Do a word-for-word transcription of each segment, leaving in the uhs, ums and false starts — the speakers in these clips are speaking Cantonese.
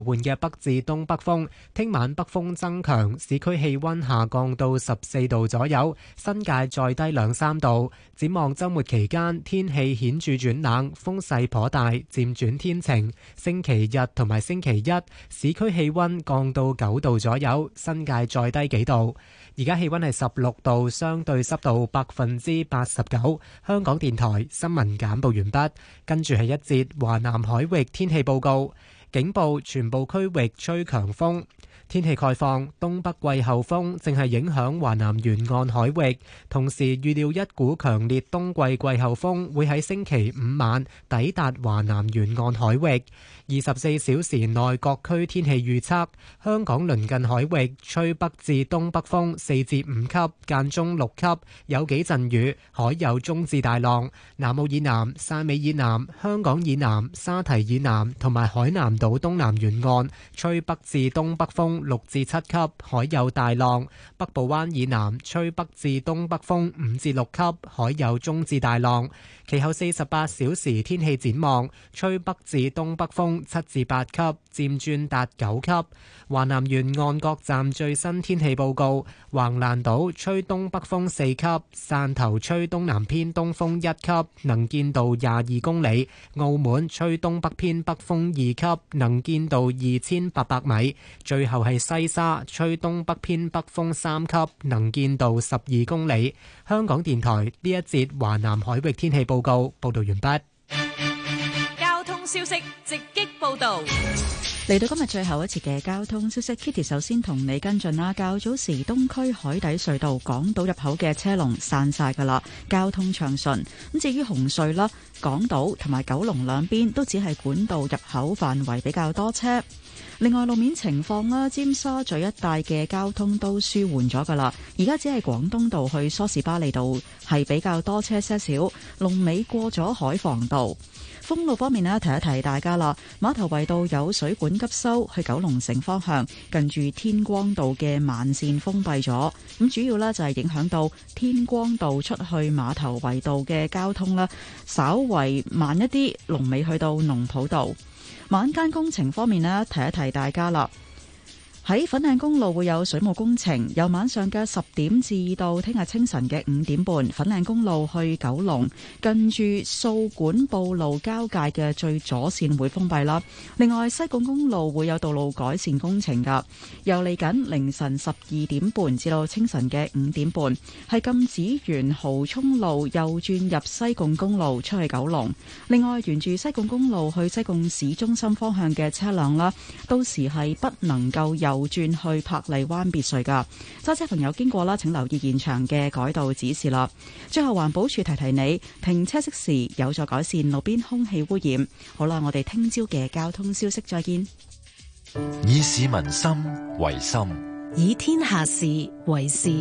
緩嘅北至東北風，聽晚北風增強，市區氣溫下降到十四度左右，新界再低兩三度。展望週末期間，天氣顯著轉冷，風勢頗大，漸轉天晴。星期日同埋星期一，市區氣溫降到九度左右，新界再低幾度。而家氣溫係十六度，相對濕度百分之八十九。香港電台新聞簡報完畢，跟住係一節華南海域天氣報告。警報，全部區域吹強風。天氣概況，東北季候風正係影響華南沿岸海域，同時預料一股強烈冬季季候風會喺星期五晚抵達華南沿岸海域。二十四小時內各區天氣預測：香港鄰近海域吹北至東北風四至五級，間中六級，有幾陣雨，海有中至大浪。南澳以南、汕尾以南、香港以南、沙堤以南同埋海南島東南沿岸吹北至東北風六至七級，海有大浪。北部灣以南吹北至東北風五至六級，海有中至大浪。其後四十八小時天氣展望，吹北至東北風七至八級，漸轉達九級。華南沿岸各站最新天氣報告：橫瀾島吹東北風四級，汕頭吹東南偏東風一級，能見度廿二公里；澳門吹東北偏北風二級，能見度二千八百米。最後係西沙吹東北偏北風三級，能見度十二公里。香港電台呢一節華南海域天氣報告報道完畢。 交通消息直擊報道。 嚟到今日最後一節嘅交通消息 ，Kitty 首先同你跟進啦。較早時東區海底隧道港島入口嘅車龍散晒噶啦，交通暢順。咁至於紅隧啦，港島同埋九龍兩邊都只係管道入口範圍比較多車。另外路面情況啦，尖沙咀一帶嘅交通都舒緩咗噶啦，而家只係廣東道去梳士巴利道係比較多車些少，龍尾過咗海防道。封路方面呢，提一提大家啦，馬頭圍道有水管急修，去九龍城方向近住天光道嘅慢線封閉咗，咁主要呢，就係影響到天光道出去馬頭圍道嘅交通啦，稍為慢一啲，龍尾去到農圃道。晚間工程方面呢，提一提大家啦。喺粉嶺公路會有水務工程，由晚上嘅十點至到聽日清晨嘅五點半，粉嶺公路去九龍近住掃管埔路交界嘅最左線會封閉啦。另外西貢公路會有道路改善工程噶，由嚟緊凌晨十二點半至到清晨嘅五點半，係禁止沿蠔涌路右轉入西貢公路出去九龍。另外沿住西貢公路去西貢市中心方向嘅車輛啦，到時係不能夠右轉去柏麗灣別墅噶，揸車朋友經過啦，請留意現場嘅改道指示啦。最後環保署提提你，停車熄匙有助改善路邊空氣污染。好啦，我哋聽朝嘅交通消息再見。 以市民心為心， 以天下事為事。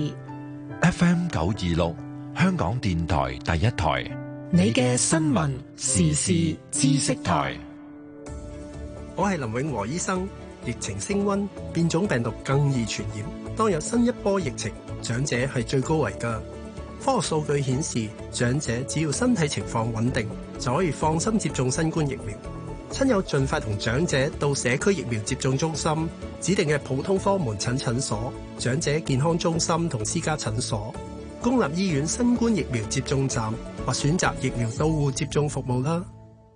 F M 九二六，香港電台第一台， 你嘅新聞時事知識台。 我係林永和醫生。疫情升溫，變種病毒更易傳染。當有新一波疫情，長者係最高危㗎。科學數據顯示，長者只要身體情況穩定，就可以放心接種新冠疫苗。親友盡快同長者到社區疫苗接種中心、指定嘅普通科門診診所、長者健康中心同私家診所、公立醫院新冠疫苗接種站或選擇疫苗到戶接種服務啦。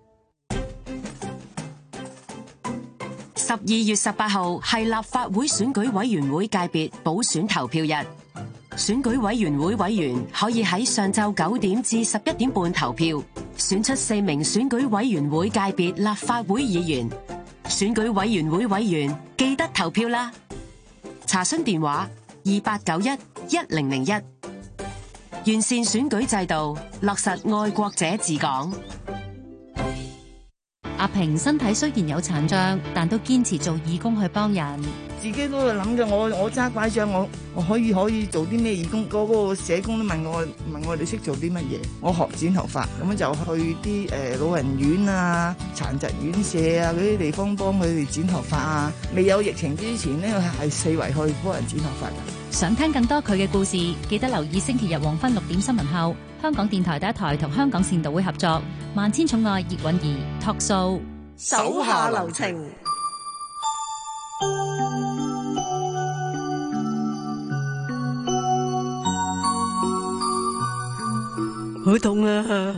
十二月十八號係立法會選舉委員會界別補選投票日，選舉委員會委員可以喺上晝九點至十一點半投票，選出四名選舉委員會界別立法會議員。選舉委員會委員記得投票啦！查詢電話二八九一一零零一。完善選舉制度，落實愛國者治港。 阿平身體雖然有殘障，但都堅持做義工去幫人。 自己都喺度諗嘅，我我揸拐杖，我我可以可以做啲咩義工？嗰、嗰個社工都問我問我哋識做啲乜嘢？我學剪頭髮，咁就去啲誒、呃、老人院啊、殘疾院舍啊嗰啲地方幫佢哋剪頭髮啊。未有疫情之前呢，係四圍去幫人剪頭髮㗎。 想聽更多佢嘅故事，記得留意星期日黃昏六點新聞後，香港電台第一台同香港善導會合作《萬千寵愛葉韻儀》Talk Show， 手下留情。 好凍啊！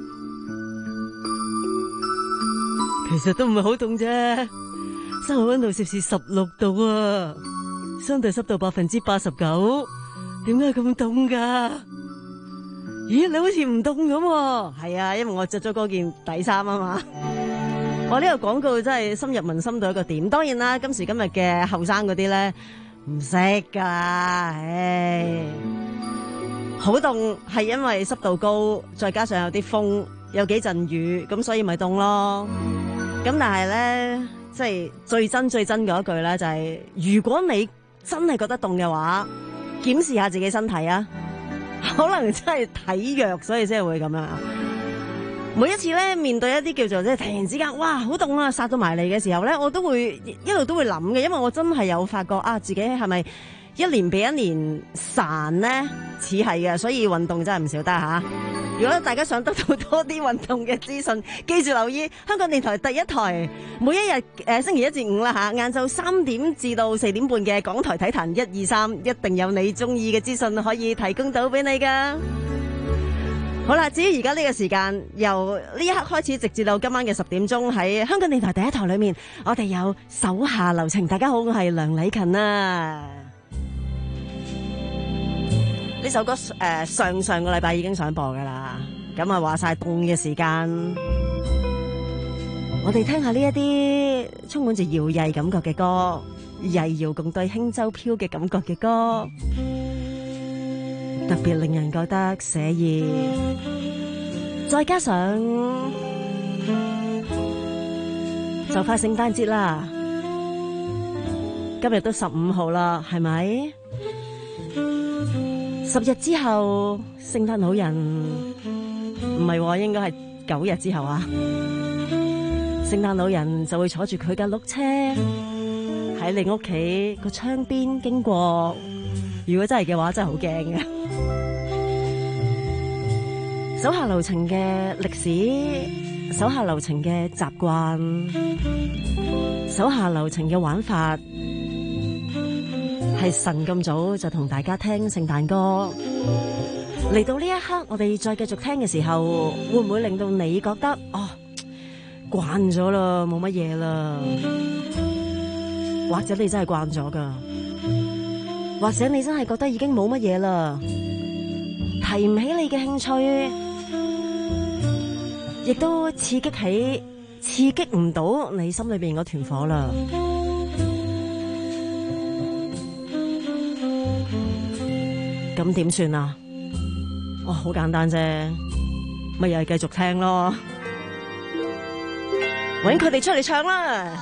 其實都唔係好凍啫，室外溫度攝氏十六度啊，相對濕度百分之八十九。點解咁凍噶？咦，你好似唔凍咁喎？係啊，因為我着咗嗰件底衫啊嘛。我呢個廣告真係深入民心到一個點。當然啦，今時今日嘅後生嗰啲咧唔識噶，唉，好凍係因為濕度高，再加上有啲風，有幾陣雨，咁所以咪凍咯。咁但係咧，即係最真最真嗰一句咧，就係如果你真係覺得凍嘅話，檢視下自己身體啊，可能真係體弱，所以先係會咁樣。每一次咧面對一啲叫做即係突然之間，哇好凍啊，殺到埋嚟嘅時候咧，我都會一路都會諗嘅，因為我真係有發覺啊，自己係咪一年比一年孱咧？似係嘅，所以運動真係唔少得吓。如果大家想得到多啲運動嘅資訊，記住留意香港電台第一台每一日誒、呃、星期一至五啦吓，晏晝三點至到四點半嘅港台體壇一二三，一定有你中意嘅資訊可以提供到俾你噶。好啦，至於而家呢個時間，由呢一刻開始，直至到今晚嘅十點鐘，喺香港電台第一台裏面，我哋有手下留情。大家好，我係梁禮勤啊。呢首歌誒、呃、上上個禮拜已經上播噶啦，咁啊話晒凍嘅時間，我哋聽下呢一啲充滿住搖曳感覺嘅歌，曳搖共對輕舟飄嘅感覺嘅歌，特別令人覺得寫意。再加上就快聖誕節啦，今日都十五號啦，係咪？十日之後，聖誕老人唔係，應該係九日之後啊！聖誕老人就會坐住佢架碌車喺你屋企個窗邊經過。如果真係嘅話，真係好驚嘅。手下留情嘅歷史，手下留情嘅習慣，手下留情嘅玩法。係晨咁早就同大家聽聖誕歌，嚟到呢一刻，我哋再繼續聽嘅時候，會唔會令到你覺得哦慣咗啦，冇乜嘢啦？或者你真係慣咗噶，或者你真係覺得已經冇乜嘢啦，提唔起你嘅興趣，亦都刺激起刺激唔到你心裏邊嗰團火啦。咁點算啊？哦，好簡單啫，咪又係繼續聽咯，搵佢哋出嚟唱啦。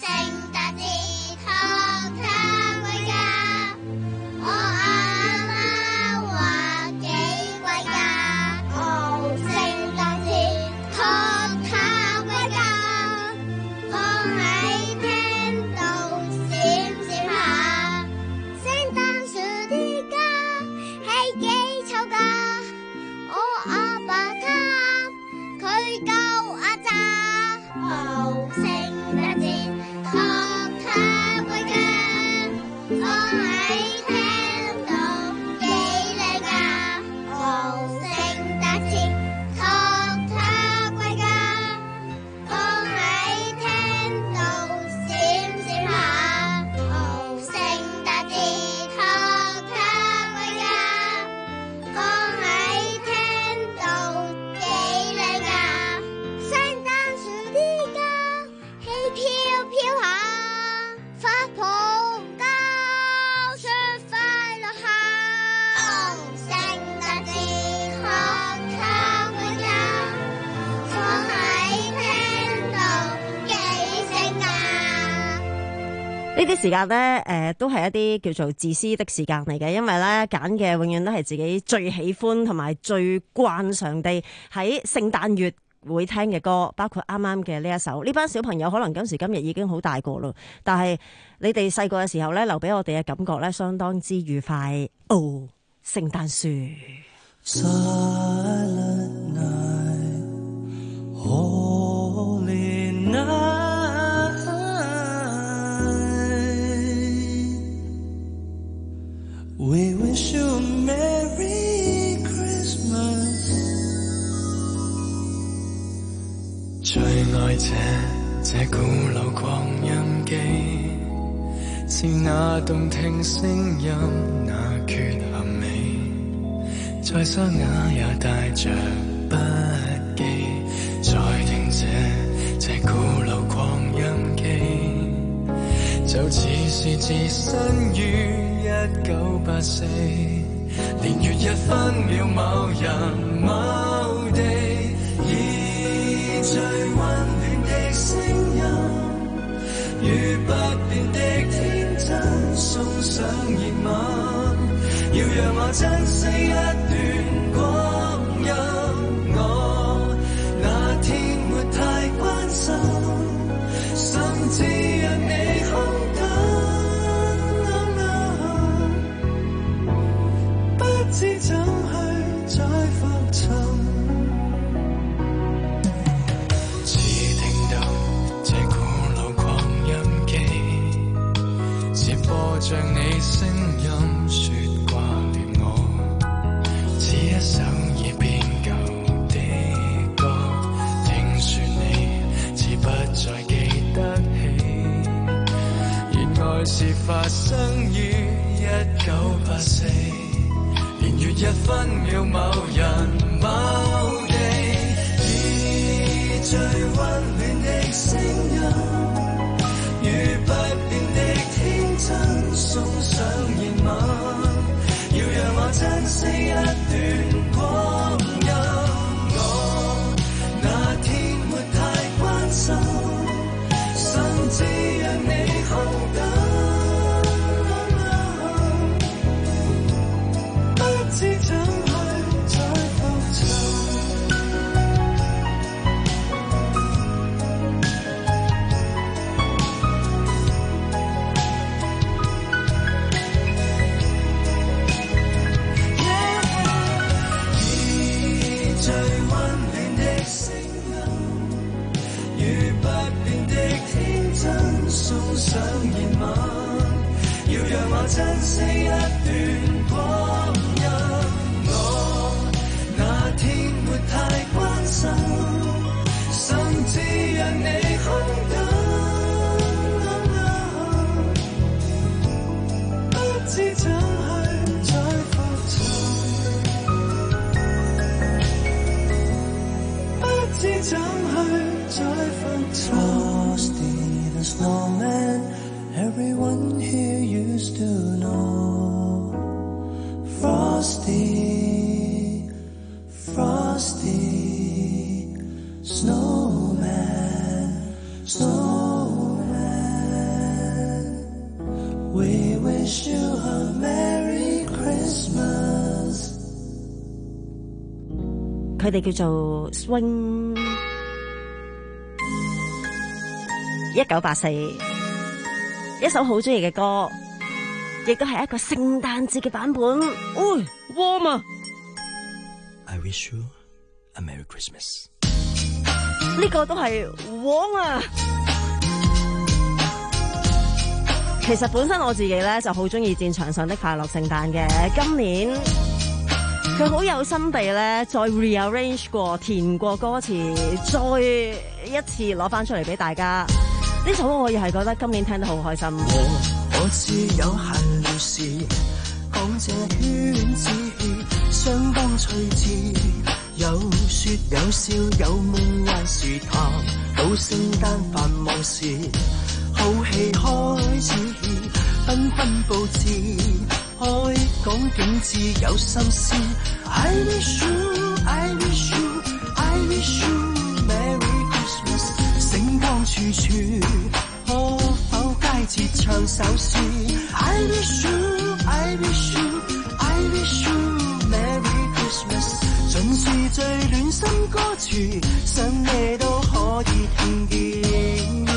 呢啲時間咧，誒、呃、都係一啲叫做自私的時間嚟嘅，因為咧揀嘅永遠都係自己最喜歡同埋最慣常地喺聖誕月會聽嘅歌，包括啱啱嘅呢一首。呢班小朋友可能今時今日已經好大個咯，但係你哋細個嘅時候咧，留俾我哋嘅感覺咧，相當之愉快。哦，聖誕樹。Silent night, holy night. We wish you a Merry Christmas 是那動聽聲音，那缺陷美，在沙啞也帶着筆記，再聽這這古老擴音機，就似是置身於一九八四，年月日分秒某人某地，以最溫暖的聲音，如不變的天真送上熱吻，要讓我珍惜一段光陰，我那天沒太關心，甚至讓你空等，不知怎去再復尋，只聽到這古老擴音機，只播着你聲音，說掛念我，似一首已變舊的歌，聽說你似不再記得起，原愛是發生於一九八四，年月日分秒某人某地，以最溫暖的聲音，如不變的天真送上熱吻，要讓我珍惜一段光陰，我那天沒太關心，甚至讓你空等，不知怎去再復尋。送上熱吻，要讓我珍惜一段光陰，我那天沒太關心，甚至讓你空等，不知怎去再復尋，不知怎去再復尋。The snowman, everyone here used to know. Frosty, Frosty, snowman, snowman. We wish you a Merry Christmas. 佢哋叫做 Swing。一九八四，一首好中意嘅歌，亦都係一個聖誕節嘅版本。哦 warm 啊 I wish you a Merry Christmas。 呢個都係 warm 啊。其實本身我自己咧就好中意戰場上的快樂聖誕嘅，今年佢好有心地咧再 rearrange 過，填過歌詞，再一次攞翻出嚟俾大家。呢首歌我亦係覺得今年聽得好開心。 我我是有閒聊時，講這圈子相當趣致，有說有笑有夢幻時談，到聖誕繁忙時，好戲開始，紛紛佈置，開講景致有心思。I wish you, I wish you, I wish you Merry Christmas。星光處處，可否佳節唱首詩 ？I wish you, I wish you, I wish you Merry Christmas。盡是最暖心歌詞，想你都可以聽見。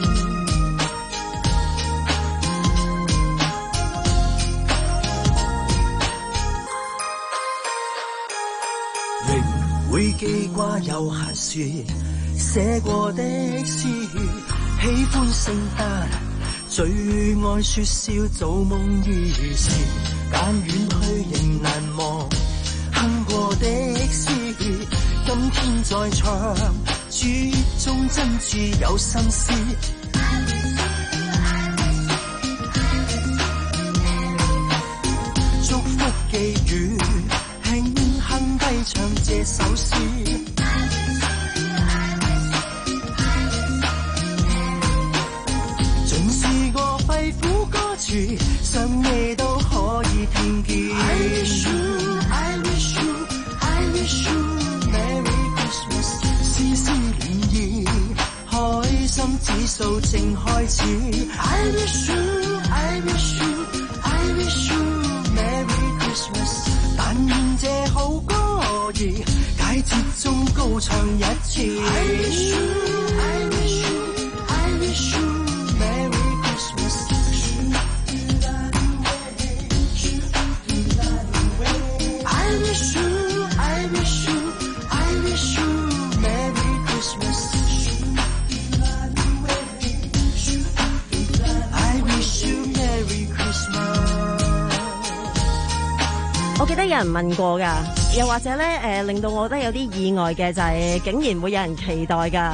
仍會記掛有閒時寫過的詩，喜歡聖誕，最愛說笑，做夢於時，但遠去仍難忘，哼過的詩，今天再唱，詩中真摯有心思。 首詩。盡試過肺腑歌詞，想你都可以聽見。I wish you, I wish you, I wish you Merry Christmas。絲絲漣漪，開心指數正開始。I wish you, I wish you, I wish you Merry Christmas。但願這好歌兒，佳節中高唱一次。I wish you, I wish you, I wish you Merry Christmas。I wish you, I wish you, I wish you Merry Christmas。I wish you Merry Christmas。 我記得有人問過㗎，又或者咧誒、呃，令到我覺得有啲意外嘅就係、是，竟然會有人期待㗎。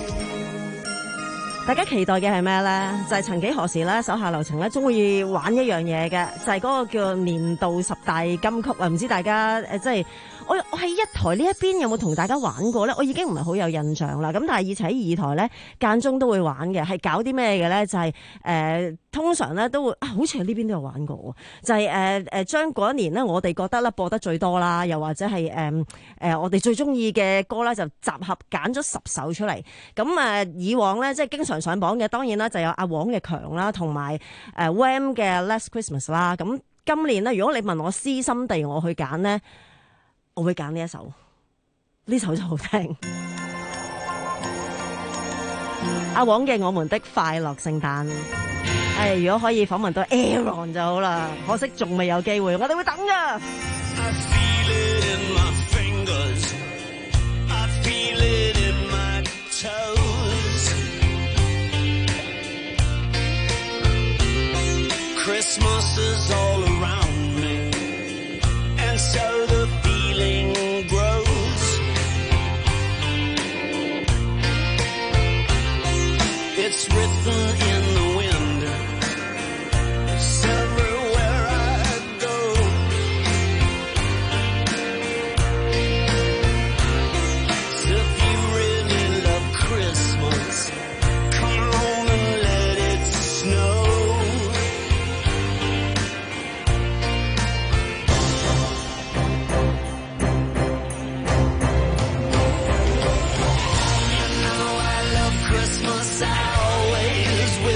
大家期待嘅係咩咧？就係、是、曾幾何時咧，手下留情咧，總會玩一樣嘢嘅，就係、是、嗰個叫年度十大金曲啊！唔知大家誒、呃，即係我我喺一台呢一邊有冇同大家玩過咧？我已經唔係好有印象啦。咁但係以前喺二台咧，間中都會玩嘅，係搞啲咩嘅咧？就係、是、誒、呃，通常咧都會啊，好似喺呢邊都有玩過，就係誒誒，將嗰一年咧，我哋覺得咧播得最多啦，又或者係誒誒，我哋最中意嘅歌咧，就集合揀咗十首出嚟。咁誒、呃，以往咧即係經常上榜嘅，當然啦，就有阿黃嘅強啦，同埋誒 Wham 嘅 Last Christmas 啦。咁今年咧，如果你問我私心地我去揀咧，我會揀呢一首，呢首就好聽。阿黃嘅《我們的快樂聖誕》，誒，如果可以訪問到 Aaron 就好啦，可惜仲未有機會，我哋會等噶。 Christmas is all around me, and so the feeling grows. It's written in the wind, it's everywhere I go. If you really love Christmas, come on and let it snow. I always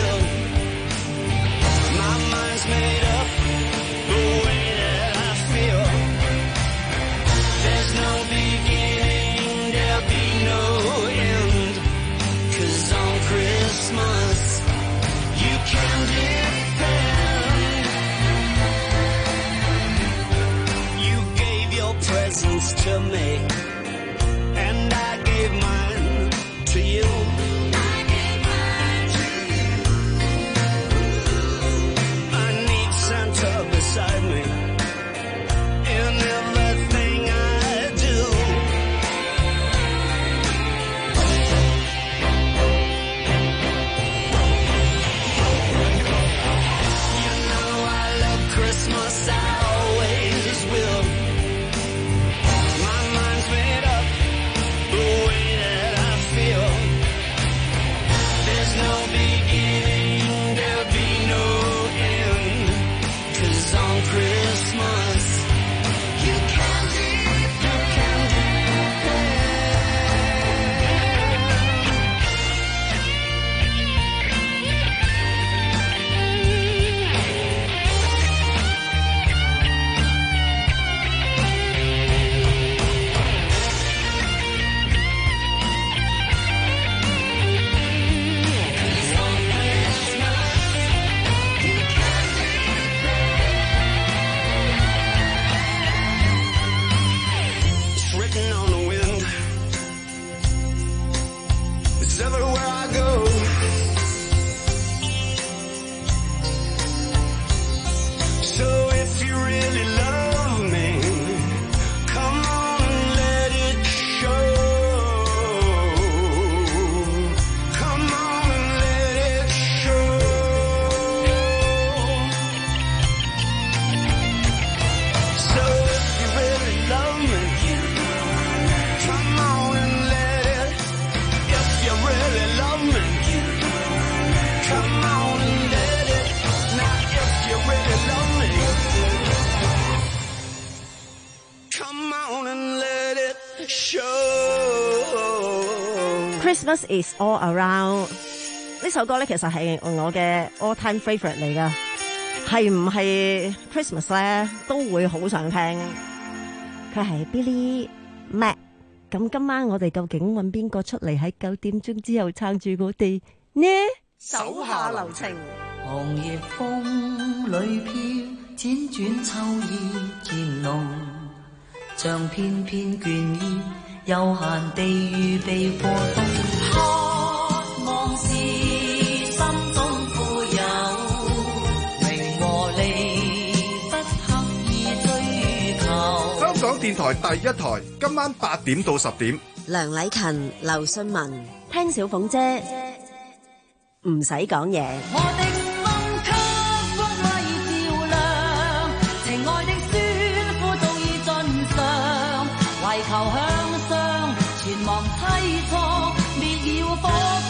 Christmas is all around 呢首歌咧，其實係我嘅 all time favourite 嚟噶，係唔係 Christmas 咧都會好想聽。佢係 Billy Mac。咁今晚我哋究竟揾邊個出嚟喺九點鐘之後撐住我哋呢？手下留情。 紅葉風裏飄，輾轉秋意漸濃，像片片倦意，悠閒地預備過冬。渴望是心中富有，名和利不刻意追求。 香港電台第一台，今晚八點到十點。 梁禮勤、劉信文，聽小鳳姐，唔使講嘢。 我的心給光輝照亮，情愛的酸苦早已盡嘗，為求向上，全忘凄愴，滅了火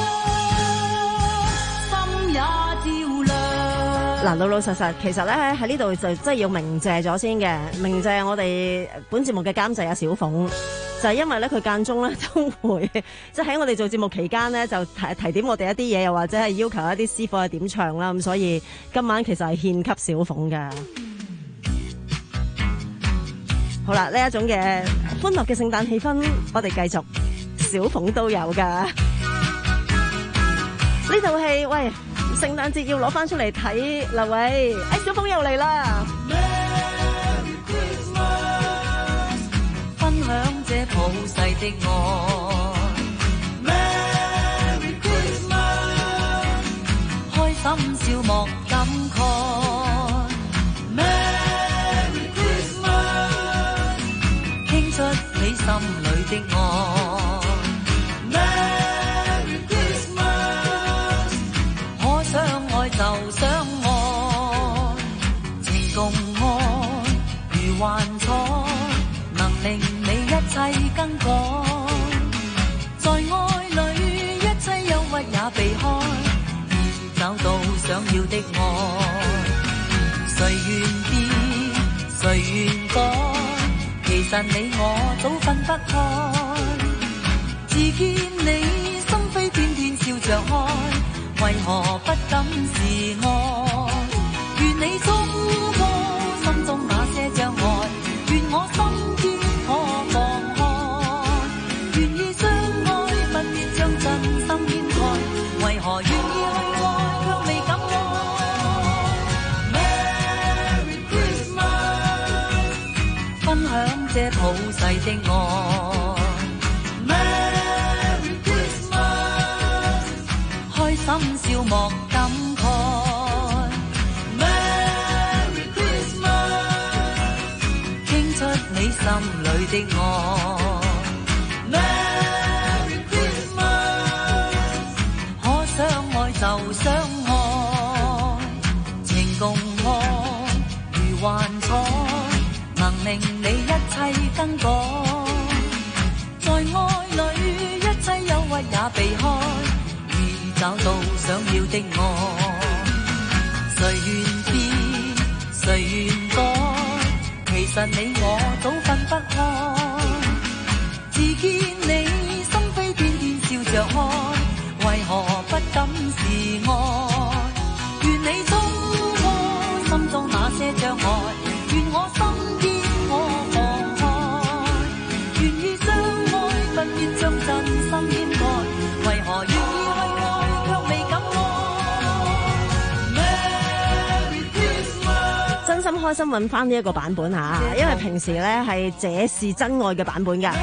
光，心也照亮。 嗱，老老實實，其實咧喺呢度就真係要鳴謝咗先嘅，鳴謝我哋本節目嘅監製阿小鳳。就係因為咧，佢間中咧都會即係喺我哋做節目期間咧，就提提點我哋一啲嘢，又或者係要求一啲師傅去點唱啦。咁所以今晚其實係獻給小鳳嘅。好啦，呢一種嘅歡樂嘅聖誕氣氛，我哋繼續，小鳳都有㗎。呢套戲，喂，聖誕節要攞翻出嚟睇，劉偉，哎，小鳳又嚟啦。 分享這普世的愛 ，Merry Christmas， 開心笑莫感慨 ，Merry Christmas， 傾出你心裏的愛 ，Merry Christmas， 可相愛就相愛，情共愛如幻彩。令你一切更改，在愛裏一切憂鬱也避開，而找到想要的愛。誰願變，誰願改？其實你我早分不開。自見你心扉天天笑着開，為何不敢示愛？願你衝破心中那些障礙，願我心堅可放開，願意相愛不必將真心掩蓋，為何願意去愛卻未敢愛 Merry Christmas， 分享這普世的愛 Merry Christmas， 開心笑莫感慨 Merry Christmas， 傾出你心裏的愛 Merry Christmas， 可相愛就相愛，情共愛如幻彩，能令你一切更改，在愛裏一切憂鬱也避開，而找到想要的愛。誰願變，誰願改？其實你我早分不開，自見你心扉天天笑着開，為何不敢示愛？願你衝破心中那些障礙，願我心堅可放開，願意相愛不必將真心掩蓋，為何願意去愛卻未敢愛 Merry Christmas。 真心開心揾翻呢一個版本嚇，因為平時咧係這是真愛嘅版本㗎，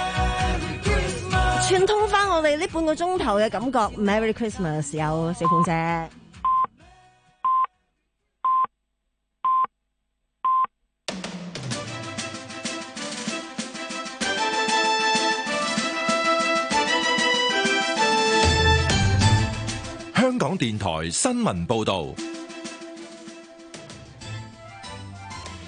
串通翻我哋呢半個鐘頭嘅感覺。Merry Christmas 有小鳳姐。 香港電台新聞報導。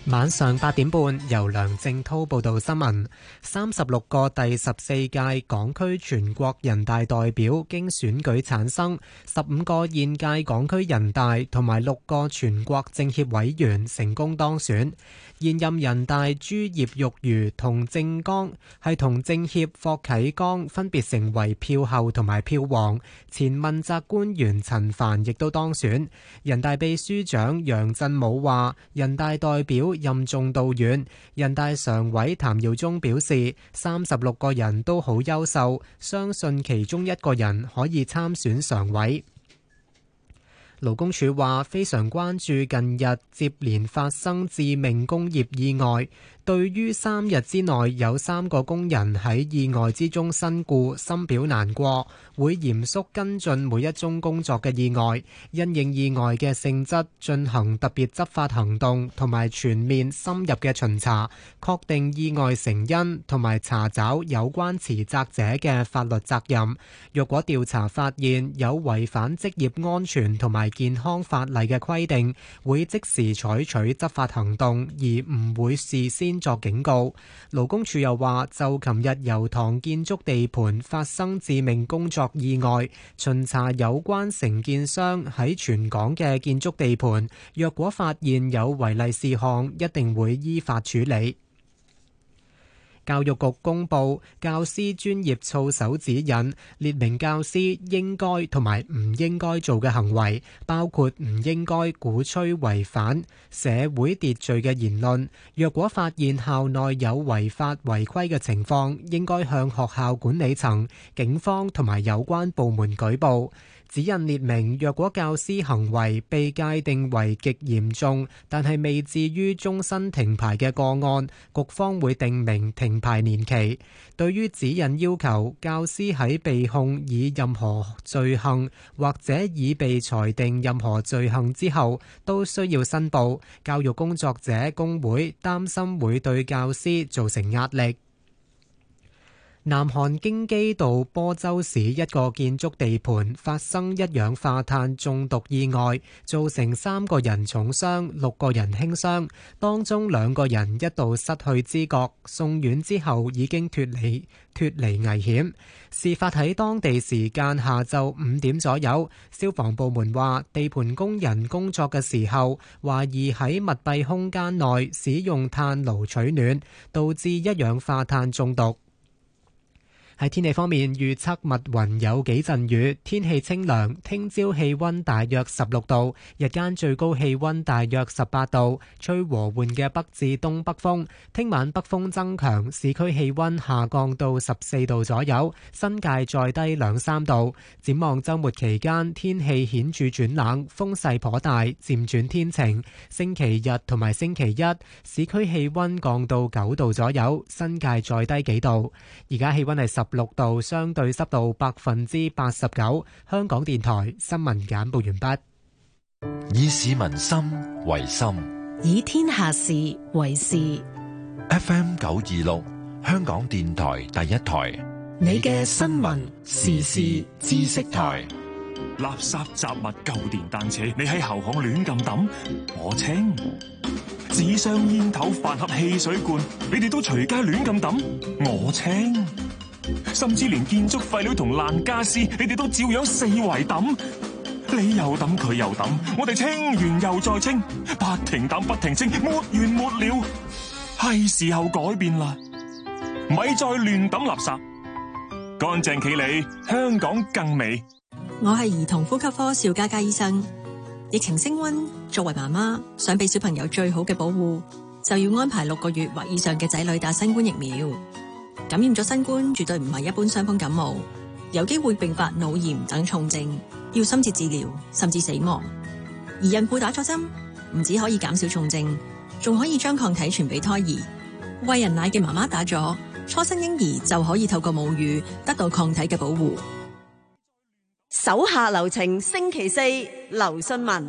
晚上八點半，由梁正滔報道新聞。三十六個第十四屆港區全國人大代表經選舉產生，十五個現屆港區人大同埋六個全國政協委員成功當選。現任人大朱葉玉如同政綱係同政協霍啟剛分別成為票后同埋票王。前問責官員陳帆亦都當選。人大秘書長楊振武話：人大代表任重道遠。人大常委譚耀宗表示，三十六個人都好優秀，相信其中一個人可以參選常委。勞工處話非常關注近日接連發生致命工業意外，對於三日之內有三個工人喺意外之中身故，深表難過，會嚴肅跟進每一宗工作嘅意外，因應意外嘅性質進行特別執法行動同埋全面深入嘅巡查，確定意外成因同埋查找有關持責者嘅法律責任。若果調查發現有違反職業安全同埋健康法例嘅規定，會即時採取執法行動，而唔會事先作警告。勞工處又話，就琴日油塘建築地盤發生致命工作意外，巡查有關承建商喺全港嘅建築地盤，若果發現有違例事項，一定會依法處理。教育局公布教師專業操守指引，列明教師應該同埋唔應該做嘅行為，包括唔應該鼓吹違反社會秩序嘅言論。若果發現校內有違法違規嘅情況，應該向學校管理層、警方同埋有關部門舉報。指引列明，若果教師行為被界定為極嚴重，但係未至於終身停牌嘅個案，局方會定明停牌年期。對於指引要求教師喺被控以任何罪行或者已被裁定任何罪行之後，都需要申報，教育工作者工會擔心會對教師造成壓力。南韓京畿道坡州市一個建築地盤發生一氧化碳中毒意外，造成三個人重傷，六個人輕傷，當中兩個人一度失去知覺，送院之後已經脫離脫離危險。事發喺當地時間下晝五點左右，消防部門話地盤工人工作嘅時候，懷疑喺密閉空間內使用炭爐取暖，導致一氧化碳中毒。喺天氣方面，預測密雲有幾陣雨，天氣清涼，聽朝氣溫大約十六度，日間最高氣溫大約十八度，吹和緩嘅北至東北風。聽晚北風增強，市區氣溫下降到十四度左右，新界再低兩三度。展望週末期間，天氣顯著轉冷，風勢頗大，漸轉天晴。星期日同埋星期一，市區氣溫降到九度左右，新界再低幾度。而家氣溫係十六度，相對濕度百分之八十九。香港電台新聞簡報完畢。 以市民心為心， 以天下事為事。 F M 九二六，香港電台第一台， 你嘅新聞時事知識台。 垃圾雜物、舊電單車，你喺後巷亂咁抌，我清；紙箱、煙頭、飯盒、汽水罐，你哋都隨街亂咁抌，我清。甚至連建築廢料同爛家私，你哋都照樣四圍抌。你又抌，佢又抌，我哋清完又再清，不停抌不停清，沒完沒了。係時候改變啦，咪再亂抌垃圾，乾淨企理，香港更美。 我係兒童呼吸科邵嘉嘉醫生。疫情升溫，作為媽媽想俾小朋友最好嘅保護，就要安排六個月或以上嘅仔女打新冠疫苗。感染咗新冠絕對唔係一般傷風感冒，有機會併發腦炎等重症，要深切治療甚至死亡。而孕婦打咗針，唔止可以減少重症，仲可以將抗體傳俾胎兒。餵人奶嘅媽媽打咗，初生嬰兒就可以透過母乳得到抗體嘅保護。 手下留情，星期四劉信文。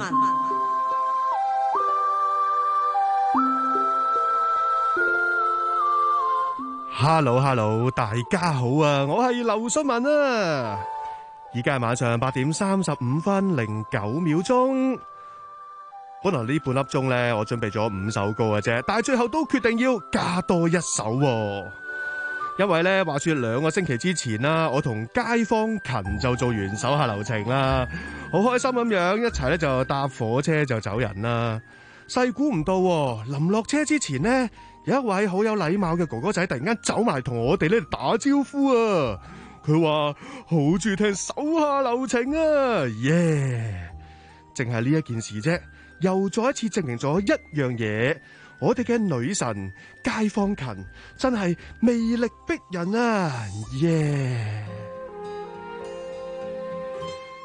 Hello Hello， 大家好啊！我係劉信文啊！而家係晚上八點三十五分零九秒鐘。 本來呢半粒鐘咧，我準備咗五首歌嘅啫，但係最後都決定要加多一首喎。因為咧，話說兩個星期之前啦，我同街坊勤就做完手下留情啦，好開心咁樣一齊咧就搭火車就走人啦。細估唔到臨落車之前呢，有一位好有禮貌嘅哥哥仔突然間走埋同我哋咧打招呼啊！佢話好中意聽手下留情啊，耶！淨係呢一件事啫，又再一次證明咗一樣嘢。我哋嘅女神街坊勤真係魅力逼人啊！耶、yeah ！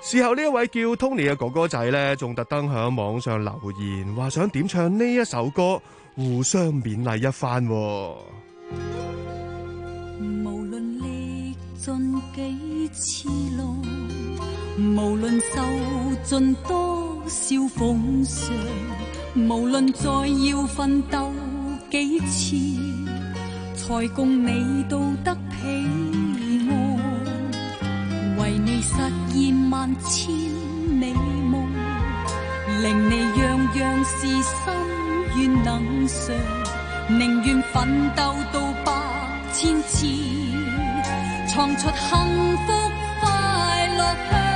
事後呢一位叫 Tony 嘅哥哥仔呢，仲特登喺網上留言，話想點唱呢一首歌，互相勉勵一番。 無論歷盡幾次路，無論受盡多少風霜，無論再要奮鬥幾次，才共你到得彼岸，為你實現萬千美夢，令你樣樣事心願能償，寧願奮鬥到百千次，創出幸福快樂鄉。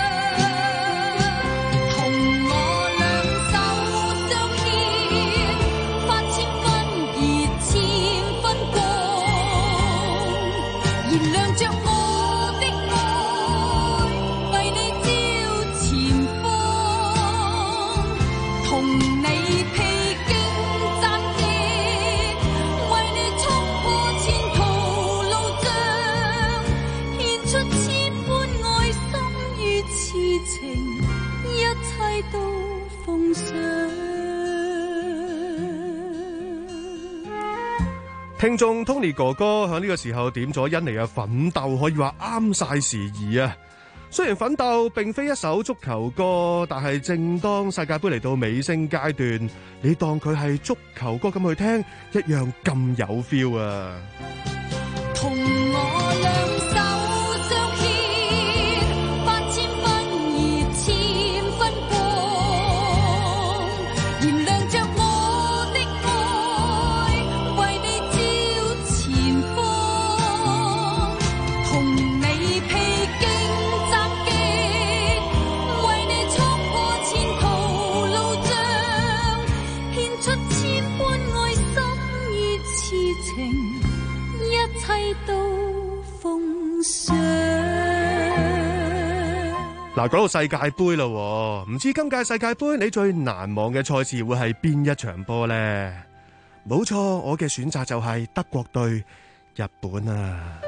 聽眾 Tony 哥哥喺呢個時候點咗甄妮嘅奮鬥，可以話啱晒時宜啊！雖然奮鬥並非一首足球歌，但係正當世界盃嚟到尾聲階段，你當佢係足球歌咁去聽，一樣咁有 feel 啊！ 同我兩手相牽，八千分熱千分光，燃亮着我的愛，為你照前方，同你披荊斬棘，為你衝破前途路障，獻出千般愛心與痴情，一切都奉上。 嗱，講到世界盃啦，唔知今屆世界盃你最難忘嘅賽事會係邊一場波呢？冇錯，我嘅選擇就係德國對日本啊！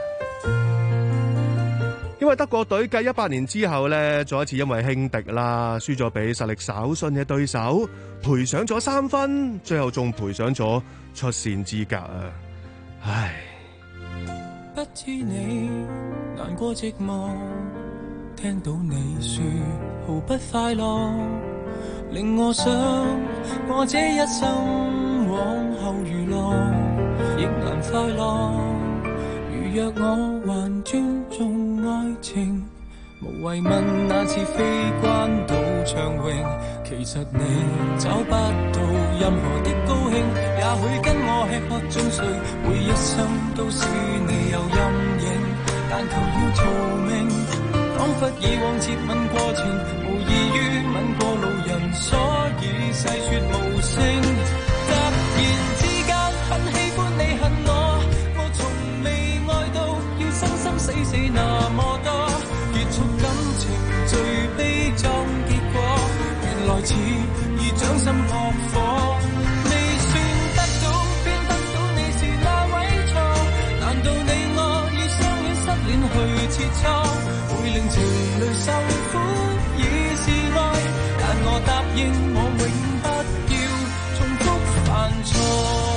因為德國隊繼一百年之後呢，再一次因為輕敵啦，輸咗俾實力稍遜嘅對手，賠上咗三分，最後仲賠上咗出線資格啊！唉。 不知你難過寂寞，聽到你說毫不快樂，令我想我這一生往後娛樂亦難快樂。如若我還尊重愛情，無謂問那次非關島暢泳，其實你找不到任何的高興，也許跟我吃喝進睡，每一生都使你有陰影，但求要逃命，彷彿以往接吻過程，無異於吻過路人，所以細說無聲。突然之間很喜歡你恨我，我從未愛到要生生死死那麼多，結束感情最悲壯結果，原來似已掌心撲火，未算得到便得到你是那位錯，難道你我以相戀失戀去切磋，會令情侶受苦已是愛，但我答應我永不要重複犯錯。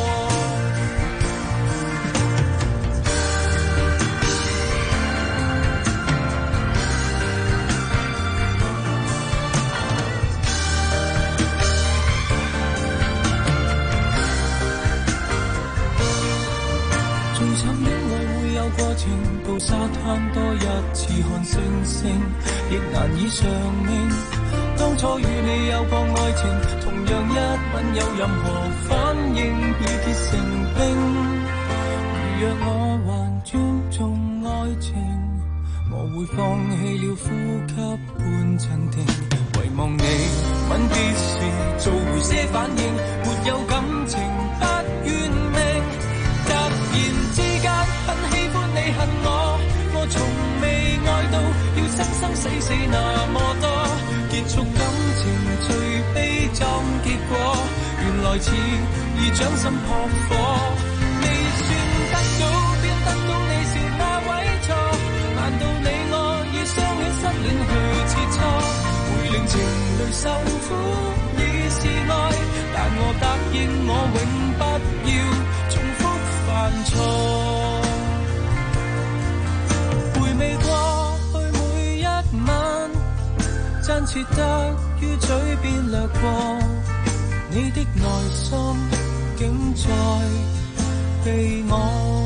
過程到沙灘多一次看星星，亦難以償命。當初與你有過愛情，同讓一吻有任何反應，已結成冰。如若我還尊重愛情，我會放棄了呼吸半鎮定。遺忘你吻別時做回些反應，沒有感情不怨命。突然之間很喜歡你恨我，我從未愛到要生生死死那麼多。結束感情最悲壯結果，原來似已將心撲火。未算得到便得到你是那位錯，難道你我已相戀失戀去切磋，會令情侶受苦已是愛，但我答應我永不要重複犯錯。回味過去每一晚，真切得於嘴邊掠過，你的內心竟在被我。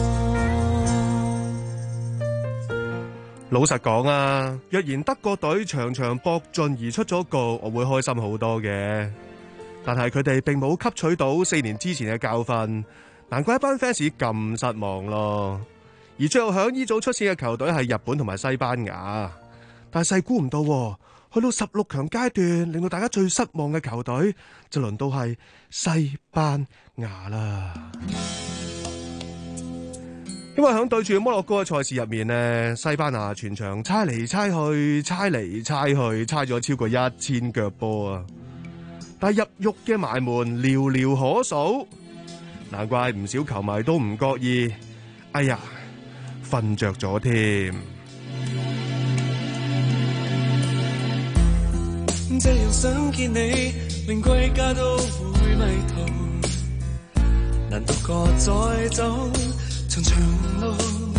老實講啊，若然德國隊場場搏盡而出咗局，我會開心好多嘅。但係佢哋並冇吸取到四年之前嘅教訓，難怪一班 fans 咁失望咯。而最後響呢組出線嘅球隊係日本同埋西班牙，但係細估唔到，去到十六強階段，令到大家最失望嘅球隊就輪到係西班牙啦。因為響對住摩洛哥嘅賽事入面呢，西班牙全場猜嚟猜去，猜嚟猜去，猜咗超過一千腳波啊！但係入獄嘅埋門寥寥可數，難怪唔少球迷都唔覺意，哎呀，瞓着咗添。 這樣想見你，令歸家都會迷途，難獨個再走長長路。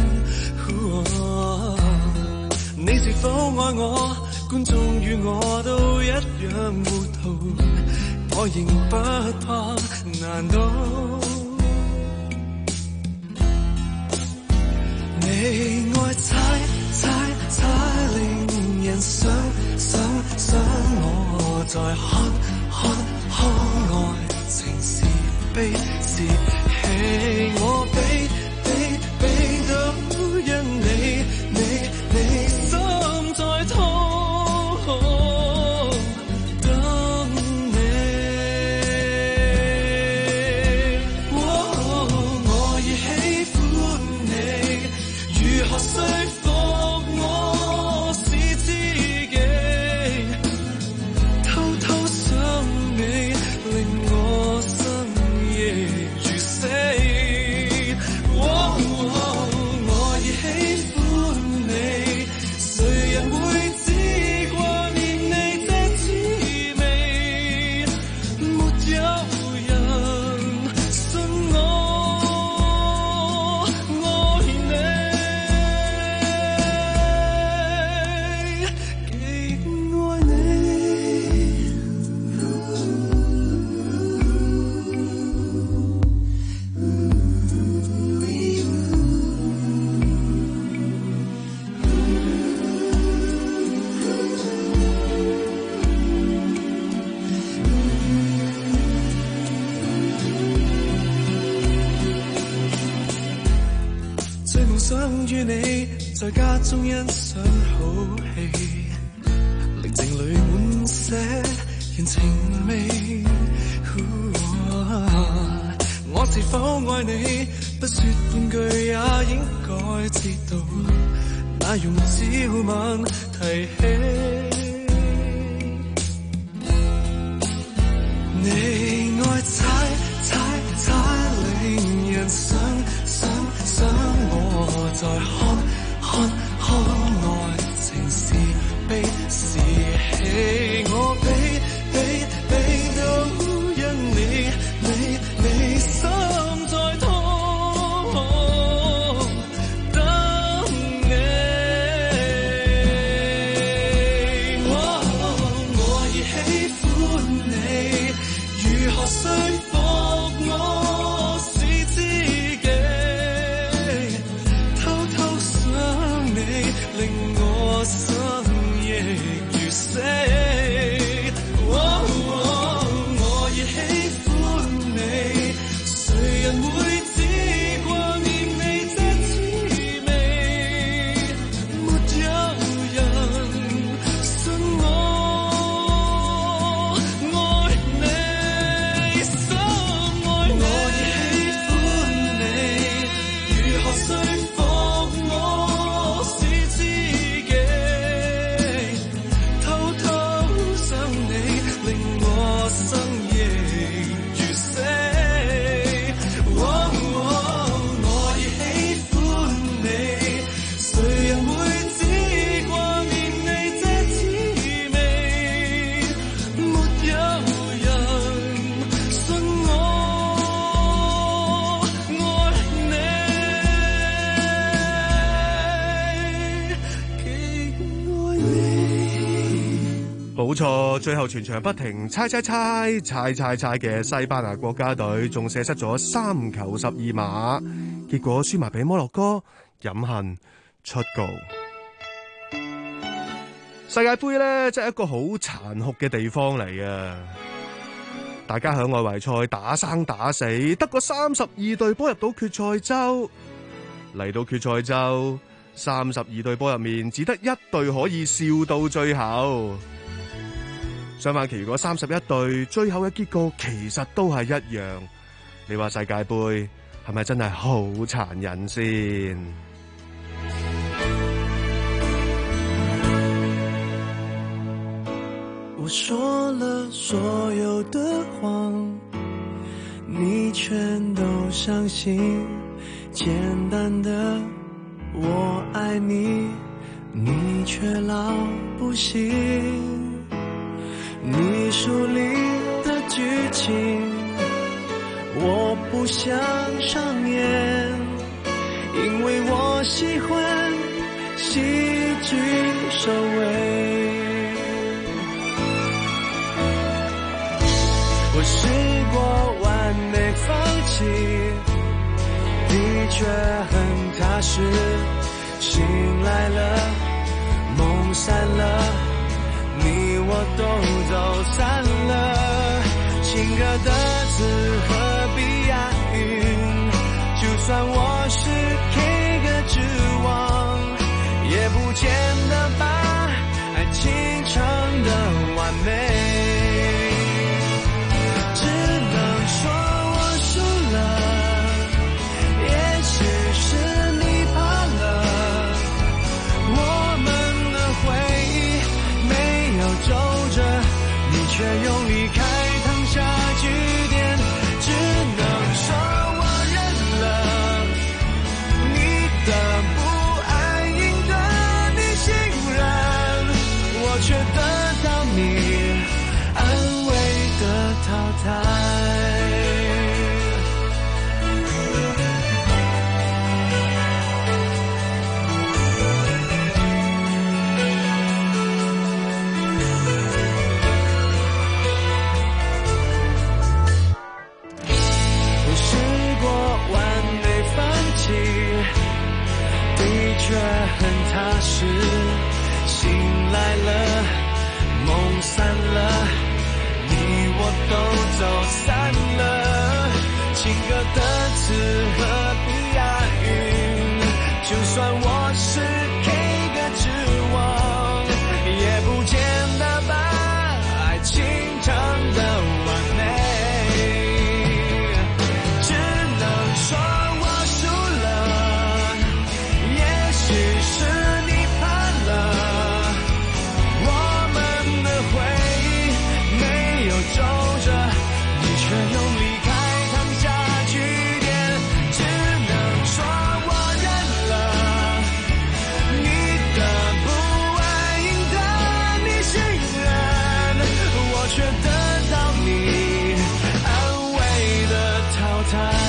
哦、你是否愛我？觀眾與我都一樣糊塗，我仍不怕，難道你愛猜猜猜，令人想想想我再看看看愛情是悲是喜，我比比比都因你你你心在痛，等你。哦、我已喜歡你，如何說服我是知己？偷偷想你，令我生夜如死。哦、我已喜歡你，誰人會知掛念你這滋味？沒有人信我愛你，極愛你。最夢想與你在家中欣賞好戲，寧靜裏滿寫人情味。我是否愛你？不說半句也應該知道，那用朝晚提起。你愛猜猜猜，令人想想想我再看看看愛情是悲是喜，我比比比都因你你你心在痛，等你。哦、我已喜歡你，如何說服我是知己？偷偷想你，令我生夜如死。哦、 深夜如死。哦哦，我已喜歡你，誰人會知掛念你這滋味？沒有人信我愛你，極愛你。 冇錯，最後全場不停猜猜猜猜猜猜嘅西班牙國家隊，仲射失咗三球十二碼，結果輸埋俾摩洛哥，飲恨出局。世界盃呢，真係一個好殘酷嘅地方嚟嘅，大家喺外圍賽打生打死，得個三十二隊波入到決賽周。嚟到決賽周，三十二隊波入面只得一隊可以笑到最後。相反，其餘嗰三十一隊最後嘅結局其實都係一樣。你話世界盃係咪真係好殘忍先？ 我說了所有的謊，你全都相信。簡單的我愛你，你卻老不信。你書裡的劇情，我不想上演，因為我喜歡戲劇收尾。我試過完美放棄，的確很踏實，醒來了，夢散了，你我都走散了，情歌的詞何必押韻？就算我是 K 歌之王，也不見得把愛情唱得完美。只能說我輸了，也許是你怕了，我們的回憶沒有皺着，你卻用離開燙下句點。只能說我認了，你的不安贏得你信任，我卻得到你安慰的淘汰。卻很踏實，醒來了，夢散了，你我都走散了，情歌的詞何必押韻？就算我是 K 歌之王，也不見得把愛情唱得完美。只能說我輸了，是你怕了，我們的回憶沒有皺着，你卻用離開燙下句點。只能說我認了，你的不安贏得你信任，我卻得到你安慰的淘汰。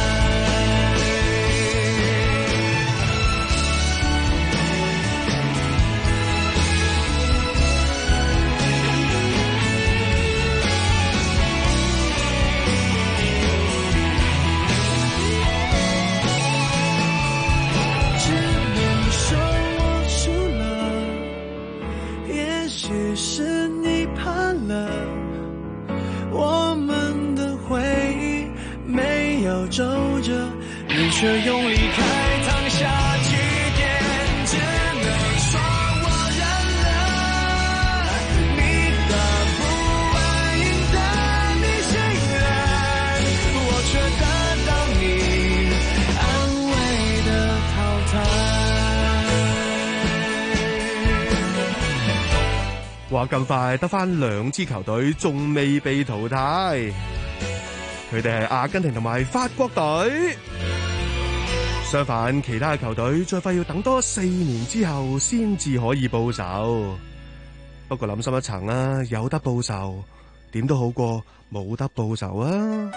是你怕了，我們的回憶沒有皺着，你卻用離開燙下句點。只能說我認了，你的不安贏得你信任，我卻得到你安慰的淘汰。 話更快得返兩支球隊仲未被淘汰，佢哋係阿根廷同埋法國隊。相反，其他嘅球隊最快要等多四年之後先至可以報仇。不過諗深一層啦，有得報仇點都好過冇得報仇啊！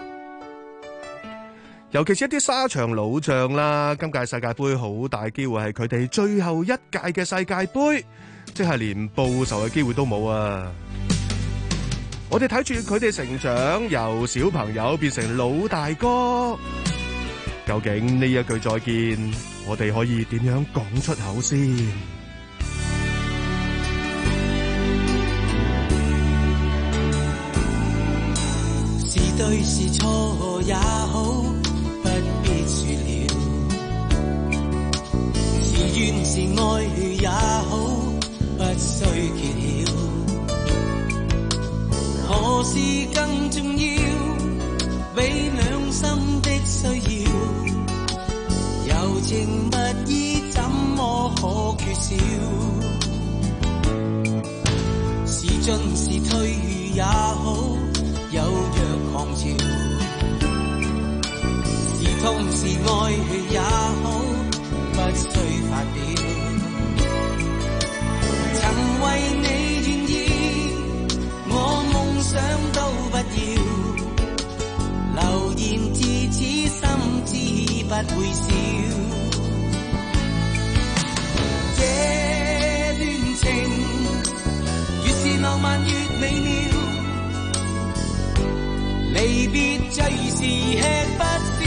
尤其是一啲沙場老將啦，今屆世界盃好大機會係佢哋最後一屆嘅世界盃，即係連報仇嘅機會都冇啊！我哋睇住佢哋成長，由小朋友變成老大哥，究竟呢一句再見，我哋可以點樣講出口先？ 是對是錯也好，不必說了；是怨是愛也好，不需揭曉。何事更重要？比兩心的需要，柔情蜜意怎麼可缺少？是進是退也好，有若狂潮；是痛是愛也好，不需發表。曾為你願意，我夢想都不要，流言自此心知不會少。這段情越是浪漫越美妙，離別最是吃不消。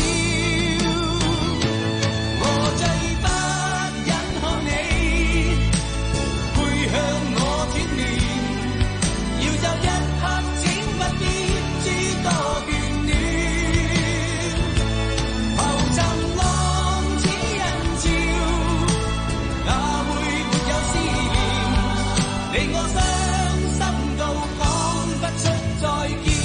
我最不忍看你背向我轉面，要有一刻請不必諸多眷戀。浮沉浪似人潮，哪會沒有思念？令我傷心到講不出再見。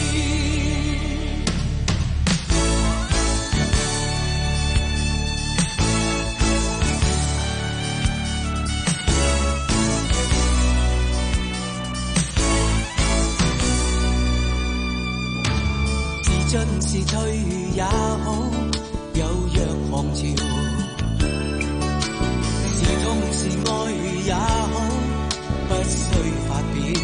是進是退也好，有若狂潮；是痛是愛也好，不需發表。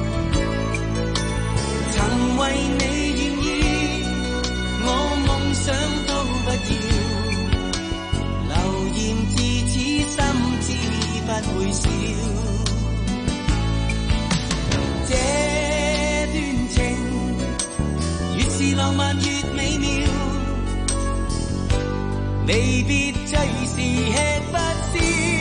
曾為你願意，我夢想都不要，流言自此心知不會少。這段情越是浪漫越美妙，離別最是吃不消。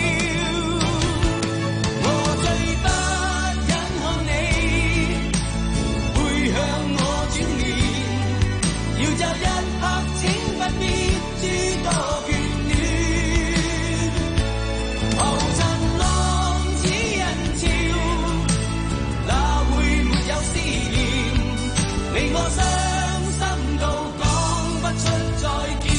我最不忍看你背向我轉面，要有一刻請不必諸多眷戀。浮沉浪似人潮，哪會沒有思念？令我傷心到講不出再見。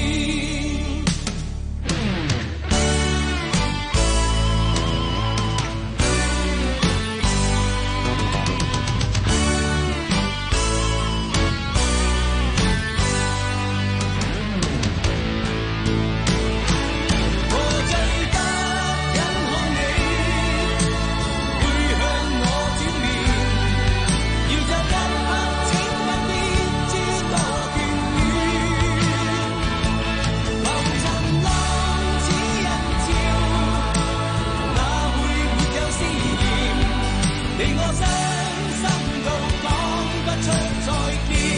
我最不忍看你背向我轉面，要有一刻請不必諸多眷戀。浮沉浪似人潮，哪會沒有思念？令我傷心到講不出再見。